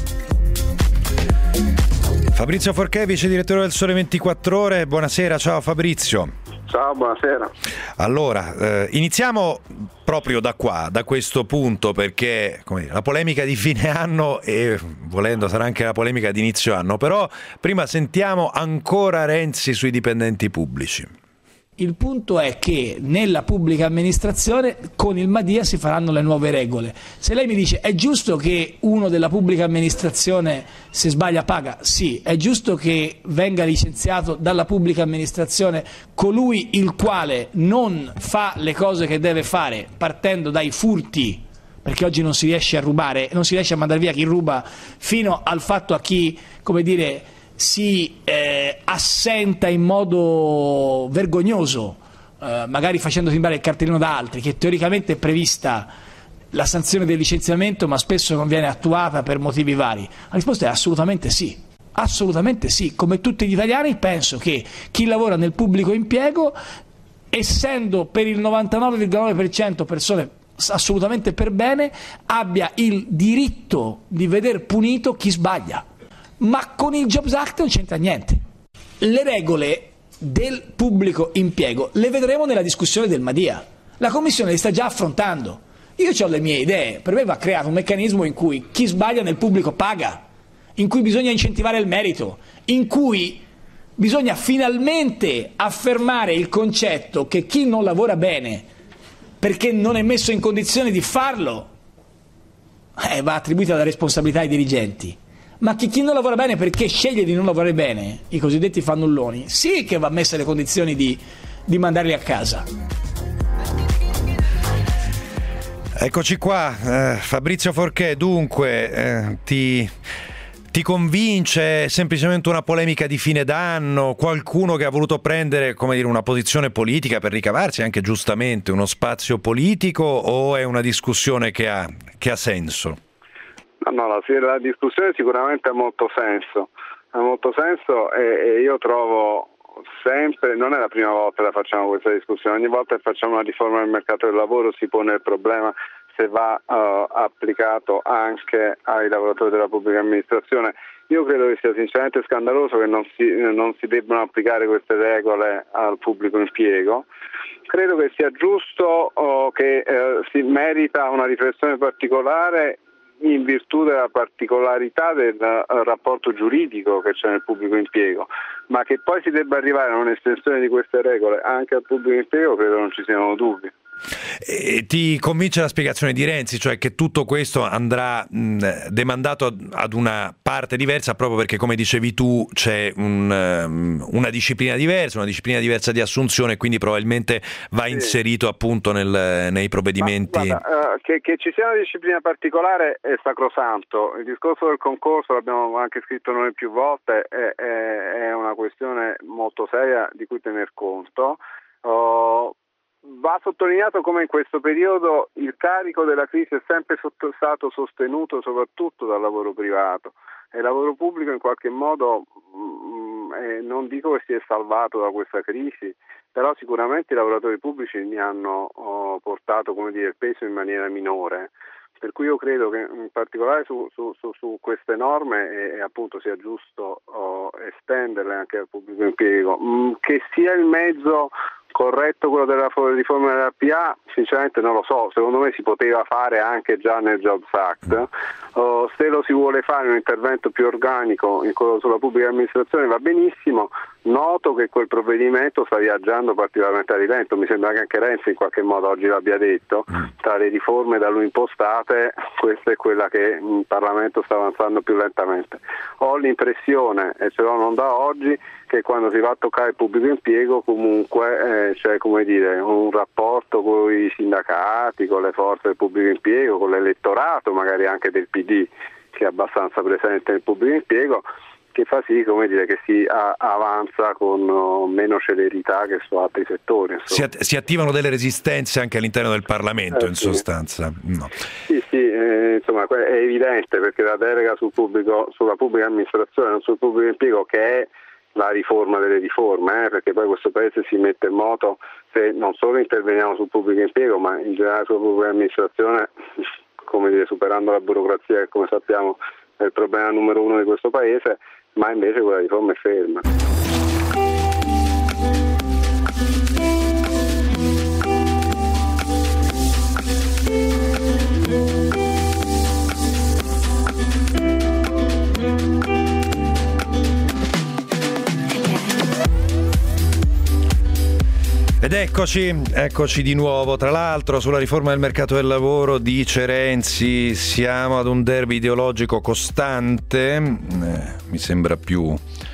Fabrizio Forché, vice direttore del Sole 24 Ore. Buonasera, ciao Fabrizio. Ciao, buonasera. Allora, iniziamo proprio da qua, da questo punto, perché la polemica di fine anno, e volendo sarà anche la polemica di inizio anno, però prima sentiamo ancora Renzi sui dipendenti pubblici. Il punto è che nella pubblica amministrazione con il Madia si faranno le nuove regole. Se lei mi dice è giusto che uno della pubblica amministrazione se sbaglia paga? Sì. È giusto che venga licenziato dalla pubblica amministrazione colui il quale non fa le cose che deve fare, partendo dai furti, perché oggi non si riesce a rubare, non si riesce a mandare via chi ruba, fino al fatto a chi, come dire, si assenta in modo vergognoso, magari facendo timbrare il cartellino da altri, che teoricamente è prevista la sanzione del licenziamento ma spesso non viene attuata per motivi vari. La risposta è assolutamente sì, assolutamente sì. Come tutti gli italiani penso che chi lavora nel pubblico impiego, essendo per il 99,9% persone assolutamente per bene, abbia il diritto di veder punito chi sbaglia. Ma con il Jobs Act non c'entra niente. Le regole del pubblico impiego le vedremo nella discussione del Madia. La Commissione le sta già affrontando. Io ho le mie idee. Per me va creato un meccanismo in cui chi sbaglia nel pubblico paga, in cui bisogna incentivare il merito, in cui bisogna finalmente affermare il concetto che chi non lavora bene perché non è messo in condizione di farlo va attribuita la responsabilità ai dirigenti. Ma chi non lavora bene perché sceglie di non lavorare bene, i cosiddetti fannulloni, sì che va messa le condizioni di mandarli a casa. Eccoci qua, Fabrizio Forché, dunque ti Ti convince? È semplicemente una polemica di fine d'anno? Qualcuno che ha voluto prendere, come dire, una posizione politica per ricavarsi anche giustamente uno spazio politico, o è una discussione che ha senso? No, la discussione sicuramente ha molto senso e io trovo sempre, non è la prima volta che facciamo questa discussione, ogni volta che facciamo una riforma del mercato del lavoro si pone il problema se va applicato anche ai lavoratori della pubblica amministrazione. Io credo che sia sinceramente scandaloso che non si debbano applicare queste regole al pubblico impiego. Credo che sia giusto che si merita una riflessione particolare in virtù della particolarità del rapporto giuridico che c'è nel pubblico impiego, ma che poi si debba arrivare a un'estensione di queste regole anche al pubblico impiego credo non ci siano dubbi. E ti convince la spiegazione di Renzi, cioè che tutto questo andrà demandato ad una parte diversa, proprio perché, come dicevi tu, c'è una disciplina diversa di assunzione, quindi probabilmente va inserito appunto nei provvedimenti. Guarda, che ci sia una disciplina particolare è sacrosanto. Il discorso del concorso, l'abbiamo anche scritto noi più volte, è una questione molto seria di cui tener conto. Va sottolineato come in questo periodo il carico della crisi è sempre stato sostenuto soprattutto dal lavoro privato, e il lavoro pubblico in qualche modo non dico che si è salvato da questa crisi, però sicuramente i lavoratori pubblici ne hanno portato, come dire, il peso in maniera minore. Per cui io credo che in particolare su queste norme appunto sia giusto estenderle anche al pubblico impiego. Che sia il mezzo corretto quello della riforma della PA, sinceramente non lo so, secondo me si poteva fare anche già nel Jobs Act. Se lo si vuole fare un intervento più organico in quello sulla pubblica amministrazione va benissimo. Noto che quel provvedimento sta viaggiando particolarmente a rilento, mi sembra che anche Renzi in qualche modo oggi l'abbia detto, tra le riforme da lui impostate questa è quella che in Parlamento sta avanzando più lentamente. Ho l'impressione, e ce l'ho non da oggi, che quando si va a toccare il pubblico impiego comunque c'è, come dire, un rapporto con i sindacati, con le forze del pubblico impiego, con l'elettorato magari anche del PD che è abbastanza presente nel pubblico impiego, che fa sì, come dire, che si avanza con meno celerità che su altri settori. Si attivano delle resistenze anche all'interno del Parlamento, in sostanza. No. Sì, insomma è evidente, perché la delega sulla pubblica amministrazione, non sul pubblico impiego, che è la riforma delle riforme, perché poi questo paese si mette in moto se non solo interveniamo sul pubblico impiego, ma in generale sulla pubblica amministrazione, come dire, superando la burocrazia che, come sappiamo, è il problema numero uno di questo paese, ma invece quella riforma è ferma. Ed eccoci di nuovo. Tra l'altro, sulla riforma del mercato del lavoro, dice Renzi, siamo ad un derby ideologico costante. Mi sembra più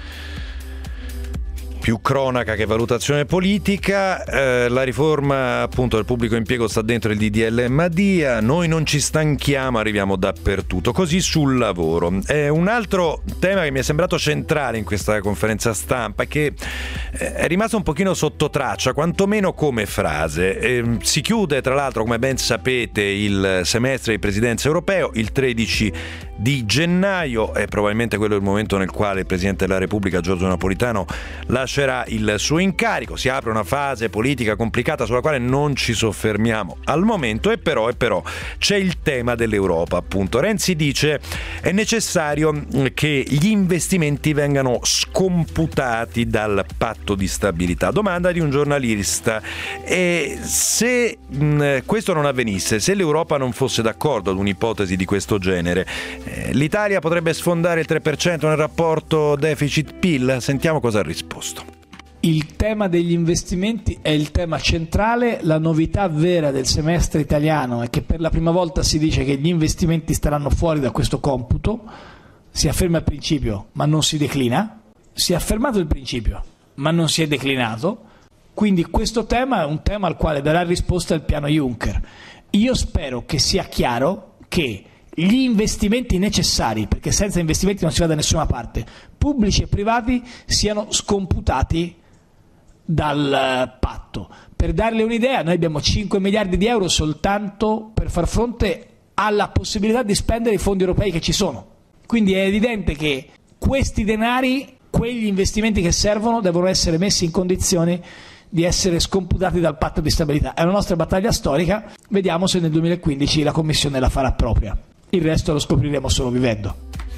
cronaca che valutazione politica. La riforma appunto del pubblico impiego sta dentro il DDL Madia, noi non ci stanchiamo, arriviamo dappertutto. Così sul lavoro. Un altro tema che mi è sembrato centrale in questa conferenza stampa, che è rimasto un pochino sotto traccia, quantomeno come frase. Si chiude tra l'altro, come ben sapete, il semestre di presidenza europeo il 13 di gennaio, è probabilmente quello il momento nel quale il Presidente della Repubblica Giorgio Napolitano lascerà il suo incarico. Si apre una fase politica complicata sulla quale non ci soffermiamo al momento, e però c'è il tema dell'Europa, appunto. Renzi dice è necessario che gli investimenti vengano scomputati dal patto di stabilità. Domanda di un giornalista: e se questo non avvenisse, se l'Europa non fosse d'accordo ad un'ipotesi di questo genere, l'Italia potrebbe sfondare il 3% nel rapporto deficit-PIL? Sentiamo cosa ha risposto. Il tema degli investimenti è il tema centrale. La novità vera del semestre italiano è che per la prima volta si dice che gli investimenti staranno fuori da questo computo. Si afferma il principio, ma non si declina. Si è affermato il principio, ma non si è declinato. Quindi questo tema è un tema al quale darà risposta il piano Juncker. Io spero che sia chiaro che gli investimenti necessari, perché senza investimenti non si va da nessuna parte, pubblici e privati, siano scomputati dal patto. Per darle un'idea, noi abbiamo 5 miliardi di euro soltanto per far fronte alla possibilità di spendere i fondi europei che ci sono. Quindi è evidente che questi denari, quegli investimenti che servono, devono essere messi in condizioni di essere scomputati dal patto di stabilità. È una nostra battaglia storica, vediamo se nel 2015 la Commissione la farà propria. Il resto lo scopriremo solo vivendo.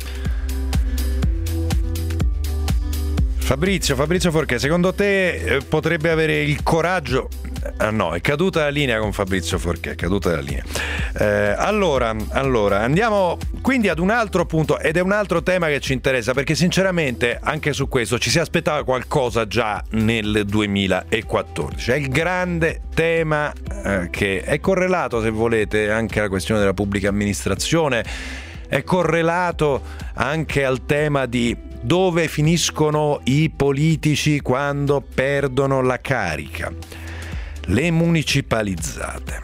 Fabrizio Forché, secondo te potrebbe avere il coraggio? No, è caduta la linea con Fabrizio Forché, è caduta la linea. Allora, andiamo quindi ad un altro punto, ed è un altro tema che ci interessa, perché sinceramente anche su questo ci si aspettava qualcosa già nel 2014. È il grande tema che è correlato, se volete, anche alla questione della pubblica amministrazione, è correlato anche al tema di dove finiscono i politici quando perdono la carica. Le municipalizzate.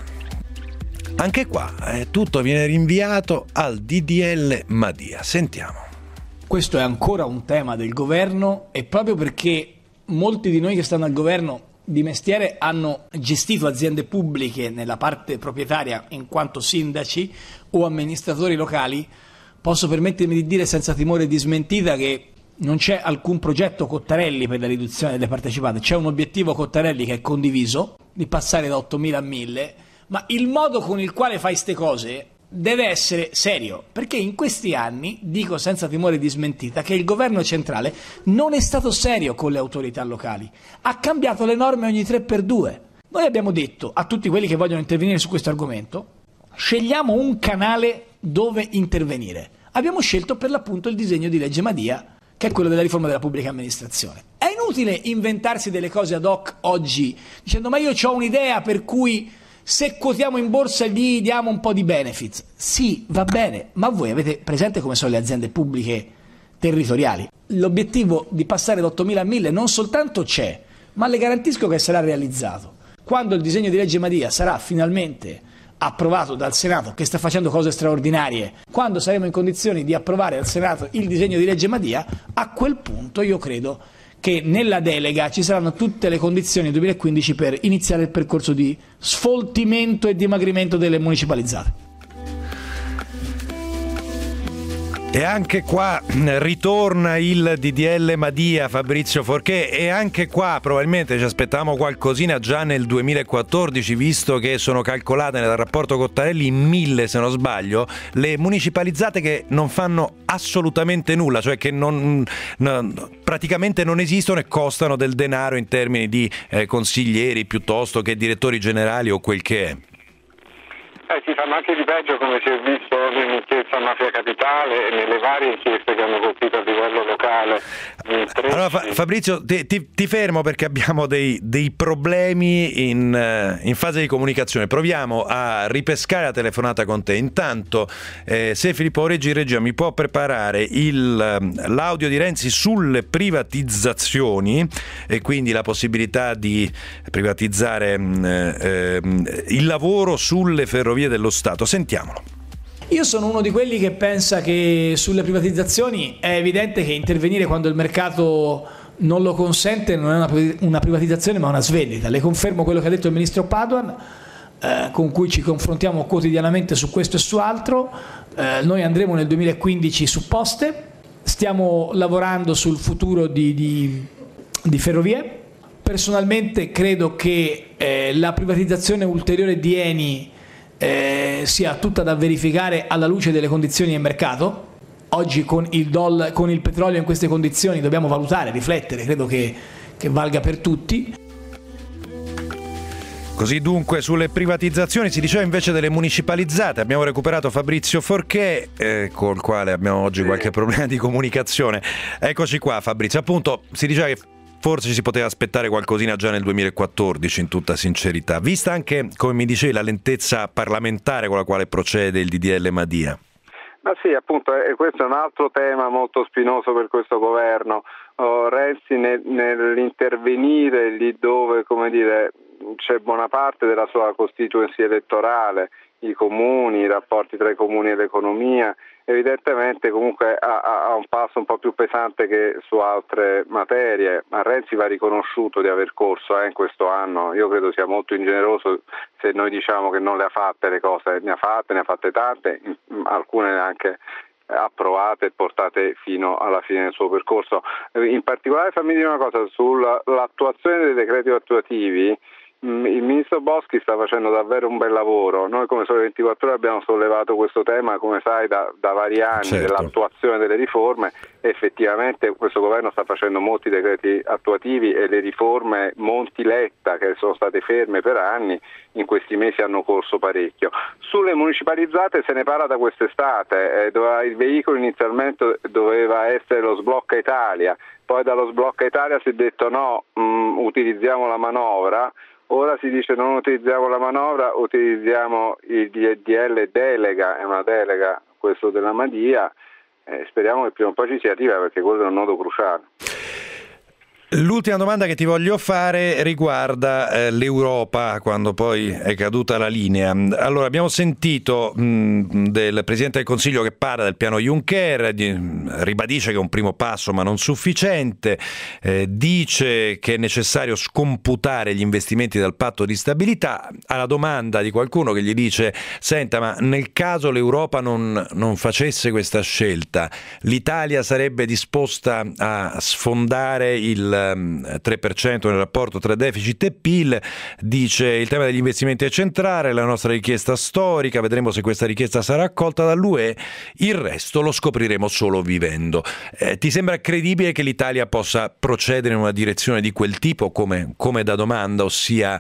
Anche qua tutto viene rinviato al DDL Madia. Sentiamo. Questo è ancora un tema del governo, e proprio perché molti di noi che stanno al governo di mestiere hanno gestito aziende pubbliche nella parte proprietaria in quanto sindaci o amministratori locali, posso permettermi di dire senza timore di smentita che non c'è alcun progetto Cottarelli per la riduzione delle partecipate. C'è un obiettivo Cottarelli che è condiviso, di passare da 8.000 a 1.000, ma il modo con il quale fai ste cose deve essere serio, perché in questi anni, dico senza timore di smentita, che il governo centrale non è stato serio con le autorità locali, ha cambiato le norme ogni 3x2. Noi abbiamo detto a tutti quelli che vogliono intervenire su questo argomento: scegliamo un canale dove intervenire. Abbiamo scelto per l'appunto il disegno di legge Madia, che è quello della riforma della pubblica amministrazione. È inutile inventarsi delle cose ad hoc oggi, dicendo ma io ho un'idea per cui se quotiamo in borsa gli diamo un po' di benefits. Sì, va bene, ma voi avete presente come sono le aziende pubbliche territoriali? L'obiettivo di passare da 8.000 a 1.000 non soltanto c'è, ma le garantisco che sarà realizzato. Quando il disegno di legge Madia sarà finalmente approvato dal Senato, che sta facendo cose straordinarie, quando saremo in condizioni di approvare al Senato il disegno di legge Madia, a quel punto io credo che nella delega ci saranno tutte le condizioni nel 2015 per iniziare il percorso di sfoltimento e dimagrimento delle municipalizzate. E anche qua ritorna il DDL Madia, Fabrizio Forché, e anche qua probabilmente ci aspettavamo qualcosina già nel 2014, visto che sono calcolate nel rapporto Cottarelli in 1.000, se non sbaglio, le municipalizzate che non fanno assolutamente nulla, cioè che praticamente non esistono e costano del denaro in termini di consiglieri piuttosto che direttori generali o quel che è. Si fanno anche di peggio, come si è visto nell'inchiesta Mafia Capitale e nelle varie inchieste che hanno colpito a livello locale. Allora Fabrizio, ti fermo perché abbiamo dei problemi in fase di comunicazione. Proviamo a ripescare la telefonata con te. Intanto se Filippo Reggi in regia mi può preparare l'audio di Renzi sulle privatizzazioni e quindi la possibilità di privatizzare il lavoro sulle ferrovie dello Stato. Sentiamolo. Io sono uno di quelli che pensa che sulle privatizzazioni è evidente che intervenire quando il mercato non lo consente non è una privatizzazione ma una svendita. Le confermo quello che ha detto il ministro Padoan, con cui ci confrontiamo quotidianamente su questo e su altro. Noi andremo nel 2015 su Poste, stiamo lavorando sul futuro di Ferrovie. Personalmente credo che la privatizzazione ulteriore di Eni sia tutta da verificare alla luce delle condizioni del mercato. Oggi con il petrolio in queste condizioni dobbiamo valutare, riflettere, credo che valga per tutti. Così dunque sulle privatizzazioni. Si diceva invece delle municipalizzate. Abbiamo recuperato Fabrizio Forché, col quale abbiamo oggi qualche problema di comunicazione. Eccoci qua Fabrizio, appunto si diceva che forse ci si poteva aspettare qualcosina già nel 2014, in tutta sincerità, vista anche, come mi dicevi, la lentezza parlamentare con la quale procede il DDL Madia. Ma sì, appunto, questo è un altro tema molto spinoso per questo governo. Renzi nell'intervenire lì dove, come dire, c'è buona parte della sua constituency elettorale i comuni, i rapporti tra i comuni e l'economia, evidentemente comunque ha un passo un po' più pesante che su altre materie, ma Renzi va riconosciuto di aver corso in questo anno. Io credo sia molto ingeneroso se noi diciamo che non le ha fatte le cose, ne ha fatte tante, alcune anche approvate e portate fino alla fine del suo percorso. In particolare fammi dire una cosa sull'attuazione dei decreti attuativi. Il ministro Boschi sta facendo davvero un bel lavoro. Noi come Sole 24 Ore abbiamo sollevato questo tema, come sai, da vari anni, certo, dell'attuazione delle riforme. Effettivamente questo governo sta facendo molti decreti attuativi e le riforme Monti-Letta, che sono state ferme per anni, in questi mesi hanno corso parecchio. Sulle municipalizzate se ne parla da quest'estate, il veicolo inizialmente doveva essere lo Sblocca Italia, poi dallo Sblocca Italia si è detto no, utilizziamo la manovra. Ora si dice non utilizziamo la manovra, utilizziamo il DDL delega, è una delega questo della Madia, speriamo che prima o poi ci si arriva perché quello è un nodo cruciale. L'ultima domanda che ti voglio fare riguarda l'Europa, quando poi è caduta la linea. Allora, abbiamo sentito del Presidente del Consiglio che parla del piano Juncker, ribadisce che è un primo passo ma non sufficiente, dice che è necessario scomputare gli investimenti dal patto di stabilità. Alla domanda di qualcuno che gli dice: senta, ma nel caso l'Europa non facesse questa scelta, l'Italia sarebbe disposta a sfondare il 3% nel rapporto tra deficit e PIL? Dice: il tema degli investimenti è centrale, la nostra richiesta storica, vedremo se questa richiesta sarà accolta dall'UE, il resto lo scopriremo solo vivendo. Ti sembra credibile che l'Italia possa procedere in una direzione di quel tipo, come da domanda, ossia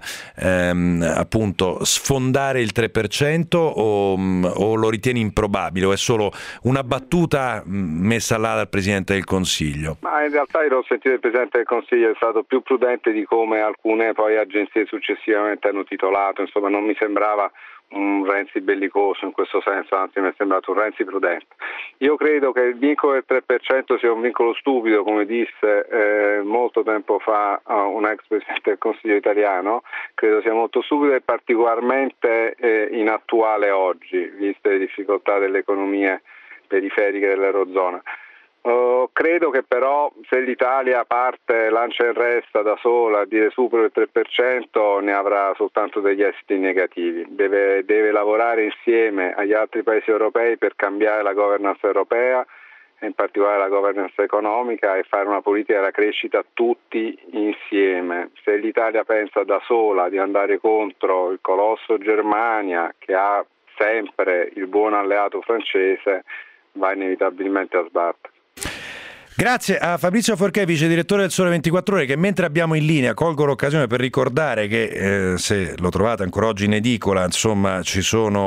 appunto sfondare il 3%, o lo ritieni improbabile, o è solo una battuta messa là dal Presidente del Consiglio? Ma in realtà io l'ho sentito il Presidente del Consiglio è stato più prudente di come alcune poi agenzie successivamente hanno titolato, insomma non mi sembrava un Renzi bellicoso in questo senso, anzi mi è sembrato un Renzi prudente. Io credo che il vincolo del 3% sia un vincolo stupido, come disse molto tempo fa un ex Presidente del Consiglio italiano, credo sia molto stupido e particolarmente inattuale oggi, viste le difficoltà delle economie periferiche dell'Eurozona. Credo che però se l'Italia parte, lancia in resta da sola a dire supero il 3%, ne avrà soltanto degli esiti negativi. Deve lavorare insieme agli altri paesi europei per cambiare la governance europea, in particolare la governance economica, e fare una politica della crescita tutti insieme. Se l'Italia pensa da sola di andare contro il colosso Germania, che ha sempre il buon alleato francese, va inevitabilmente a sbattere. Grazie a Fabrizio Forché, vice direttore del Sole 24 Ore, che mentre abbiamo in linea colgo l'occasione per ricordare che se lo trovate ancora oggi in edicola, insomma c'è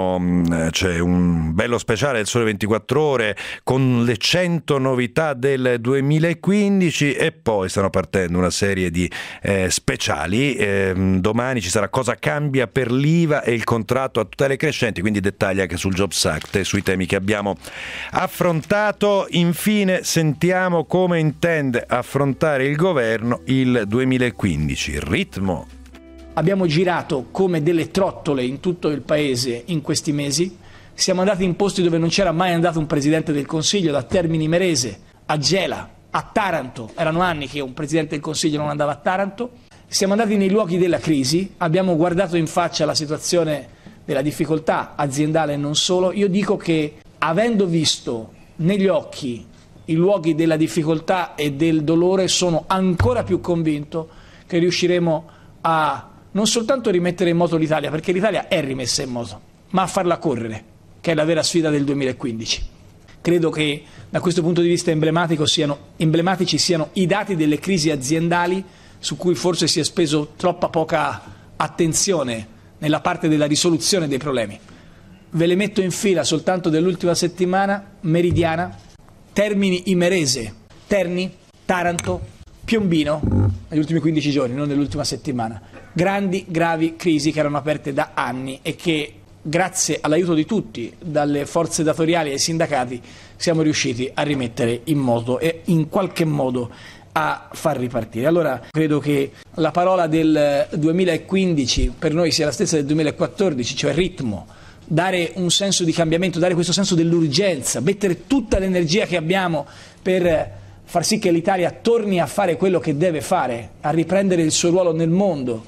un bello speciale del Sole 24 Ore con le 100 novità del 2015 e poi stanno partendo una serie di speciali. Domani ci sarà Cosa cambia per l'IVA e il contratto a tutele crescenti, quindi dettagli anche sul Jobs Act e sui temi che abbiamo affrontato. Infine sentiamo come intende affrontare il governo il 2015, il ritmo. Abbiamo girato come delle trottole in tutto il paese in questi mesi, siamo andati in posti dove non c'era mai andato un Presidente del Consiglio, da Termini Imerese a Gela, a Taranto, erano anni che un Presidente del Consiglio non andava a Taranto, siamo andati nei luoghi della crisi, abbiamo guardato in faccia la situazione della difficoltà aziendale e non solo. Io dico che avendo visto negli occhi i luoghi della difficoltà e del dolore, sono ancora più convinto che riusciremo a non soltanto rimettere in moto l'Italia, perché l'Italia è rimessa in moto, ma a farla correre, che è la vera sfida del 2015. Credo che da questo punto di vista emblematici siano i dati delle crisi aziendali, su cui forse si è speso troppa poca attenzione nella parte della risoluzione dei problemi. Ve le metto in fila soltanto dell'ultima settimana: Meridiana, Termini Imerese, Terni, Taranto, Piombino, negli ultimi 15 giorni, non nell'ultima settimana. Grandi, gravi crisi che erano aperte da anni e che, grazie all'aiuto di tutti, dalle forze datoriali ai sindacati, siamo riusciti a rimettere in moto e in qualche modo a far ripartire. Allora credo che la parola del 2015 per noi sia la stessa del 2014, cioè ritmo, dare un senso di cambiamento, dare questo senso dell'urgenza, mettere tutta l'energia che abbiamo per far sì che l'Italia torni a fare quello che deve fare, a riprendere il suo ruolo nel mondo.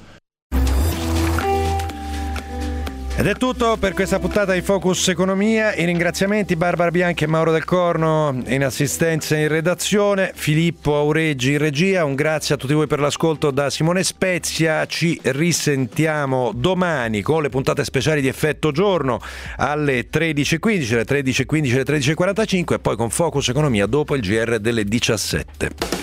Ed è tutto per questa puntata di Focus Economia. I ringraziamenti Barbara Bianchi e Mauro Del Corno in assistenza e in redazione, Filippo Aureggi in regia. Un grazie a tutti voi per l'ascolto da Simone Spezia. Ci risentiamo domani con le puntate speciali di Effetto Giorno alle 13.15, alle 13.15, alle 13.45 e poi con Focus Economia dopo il GR delle 17.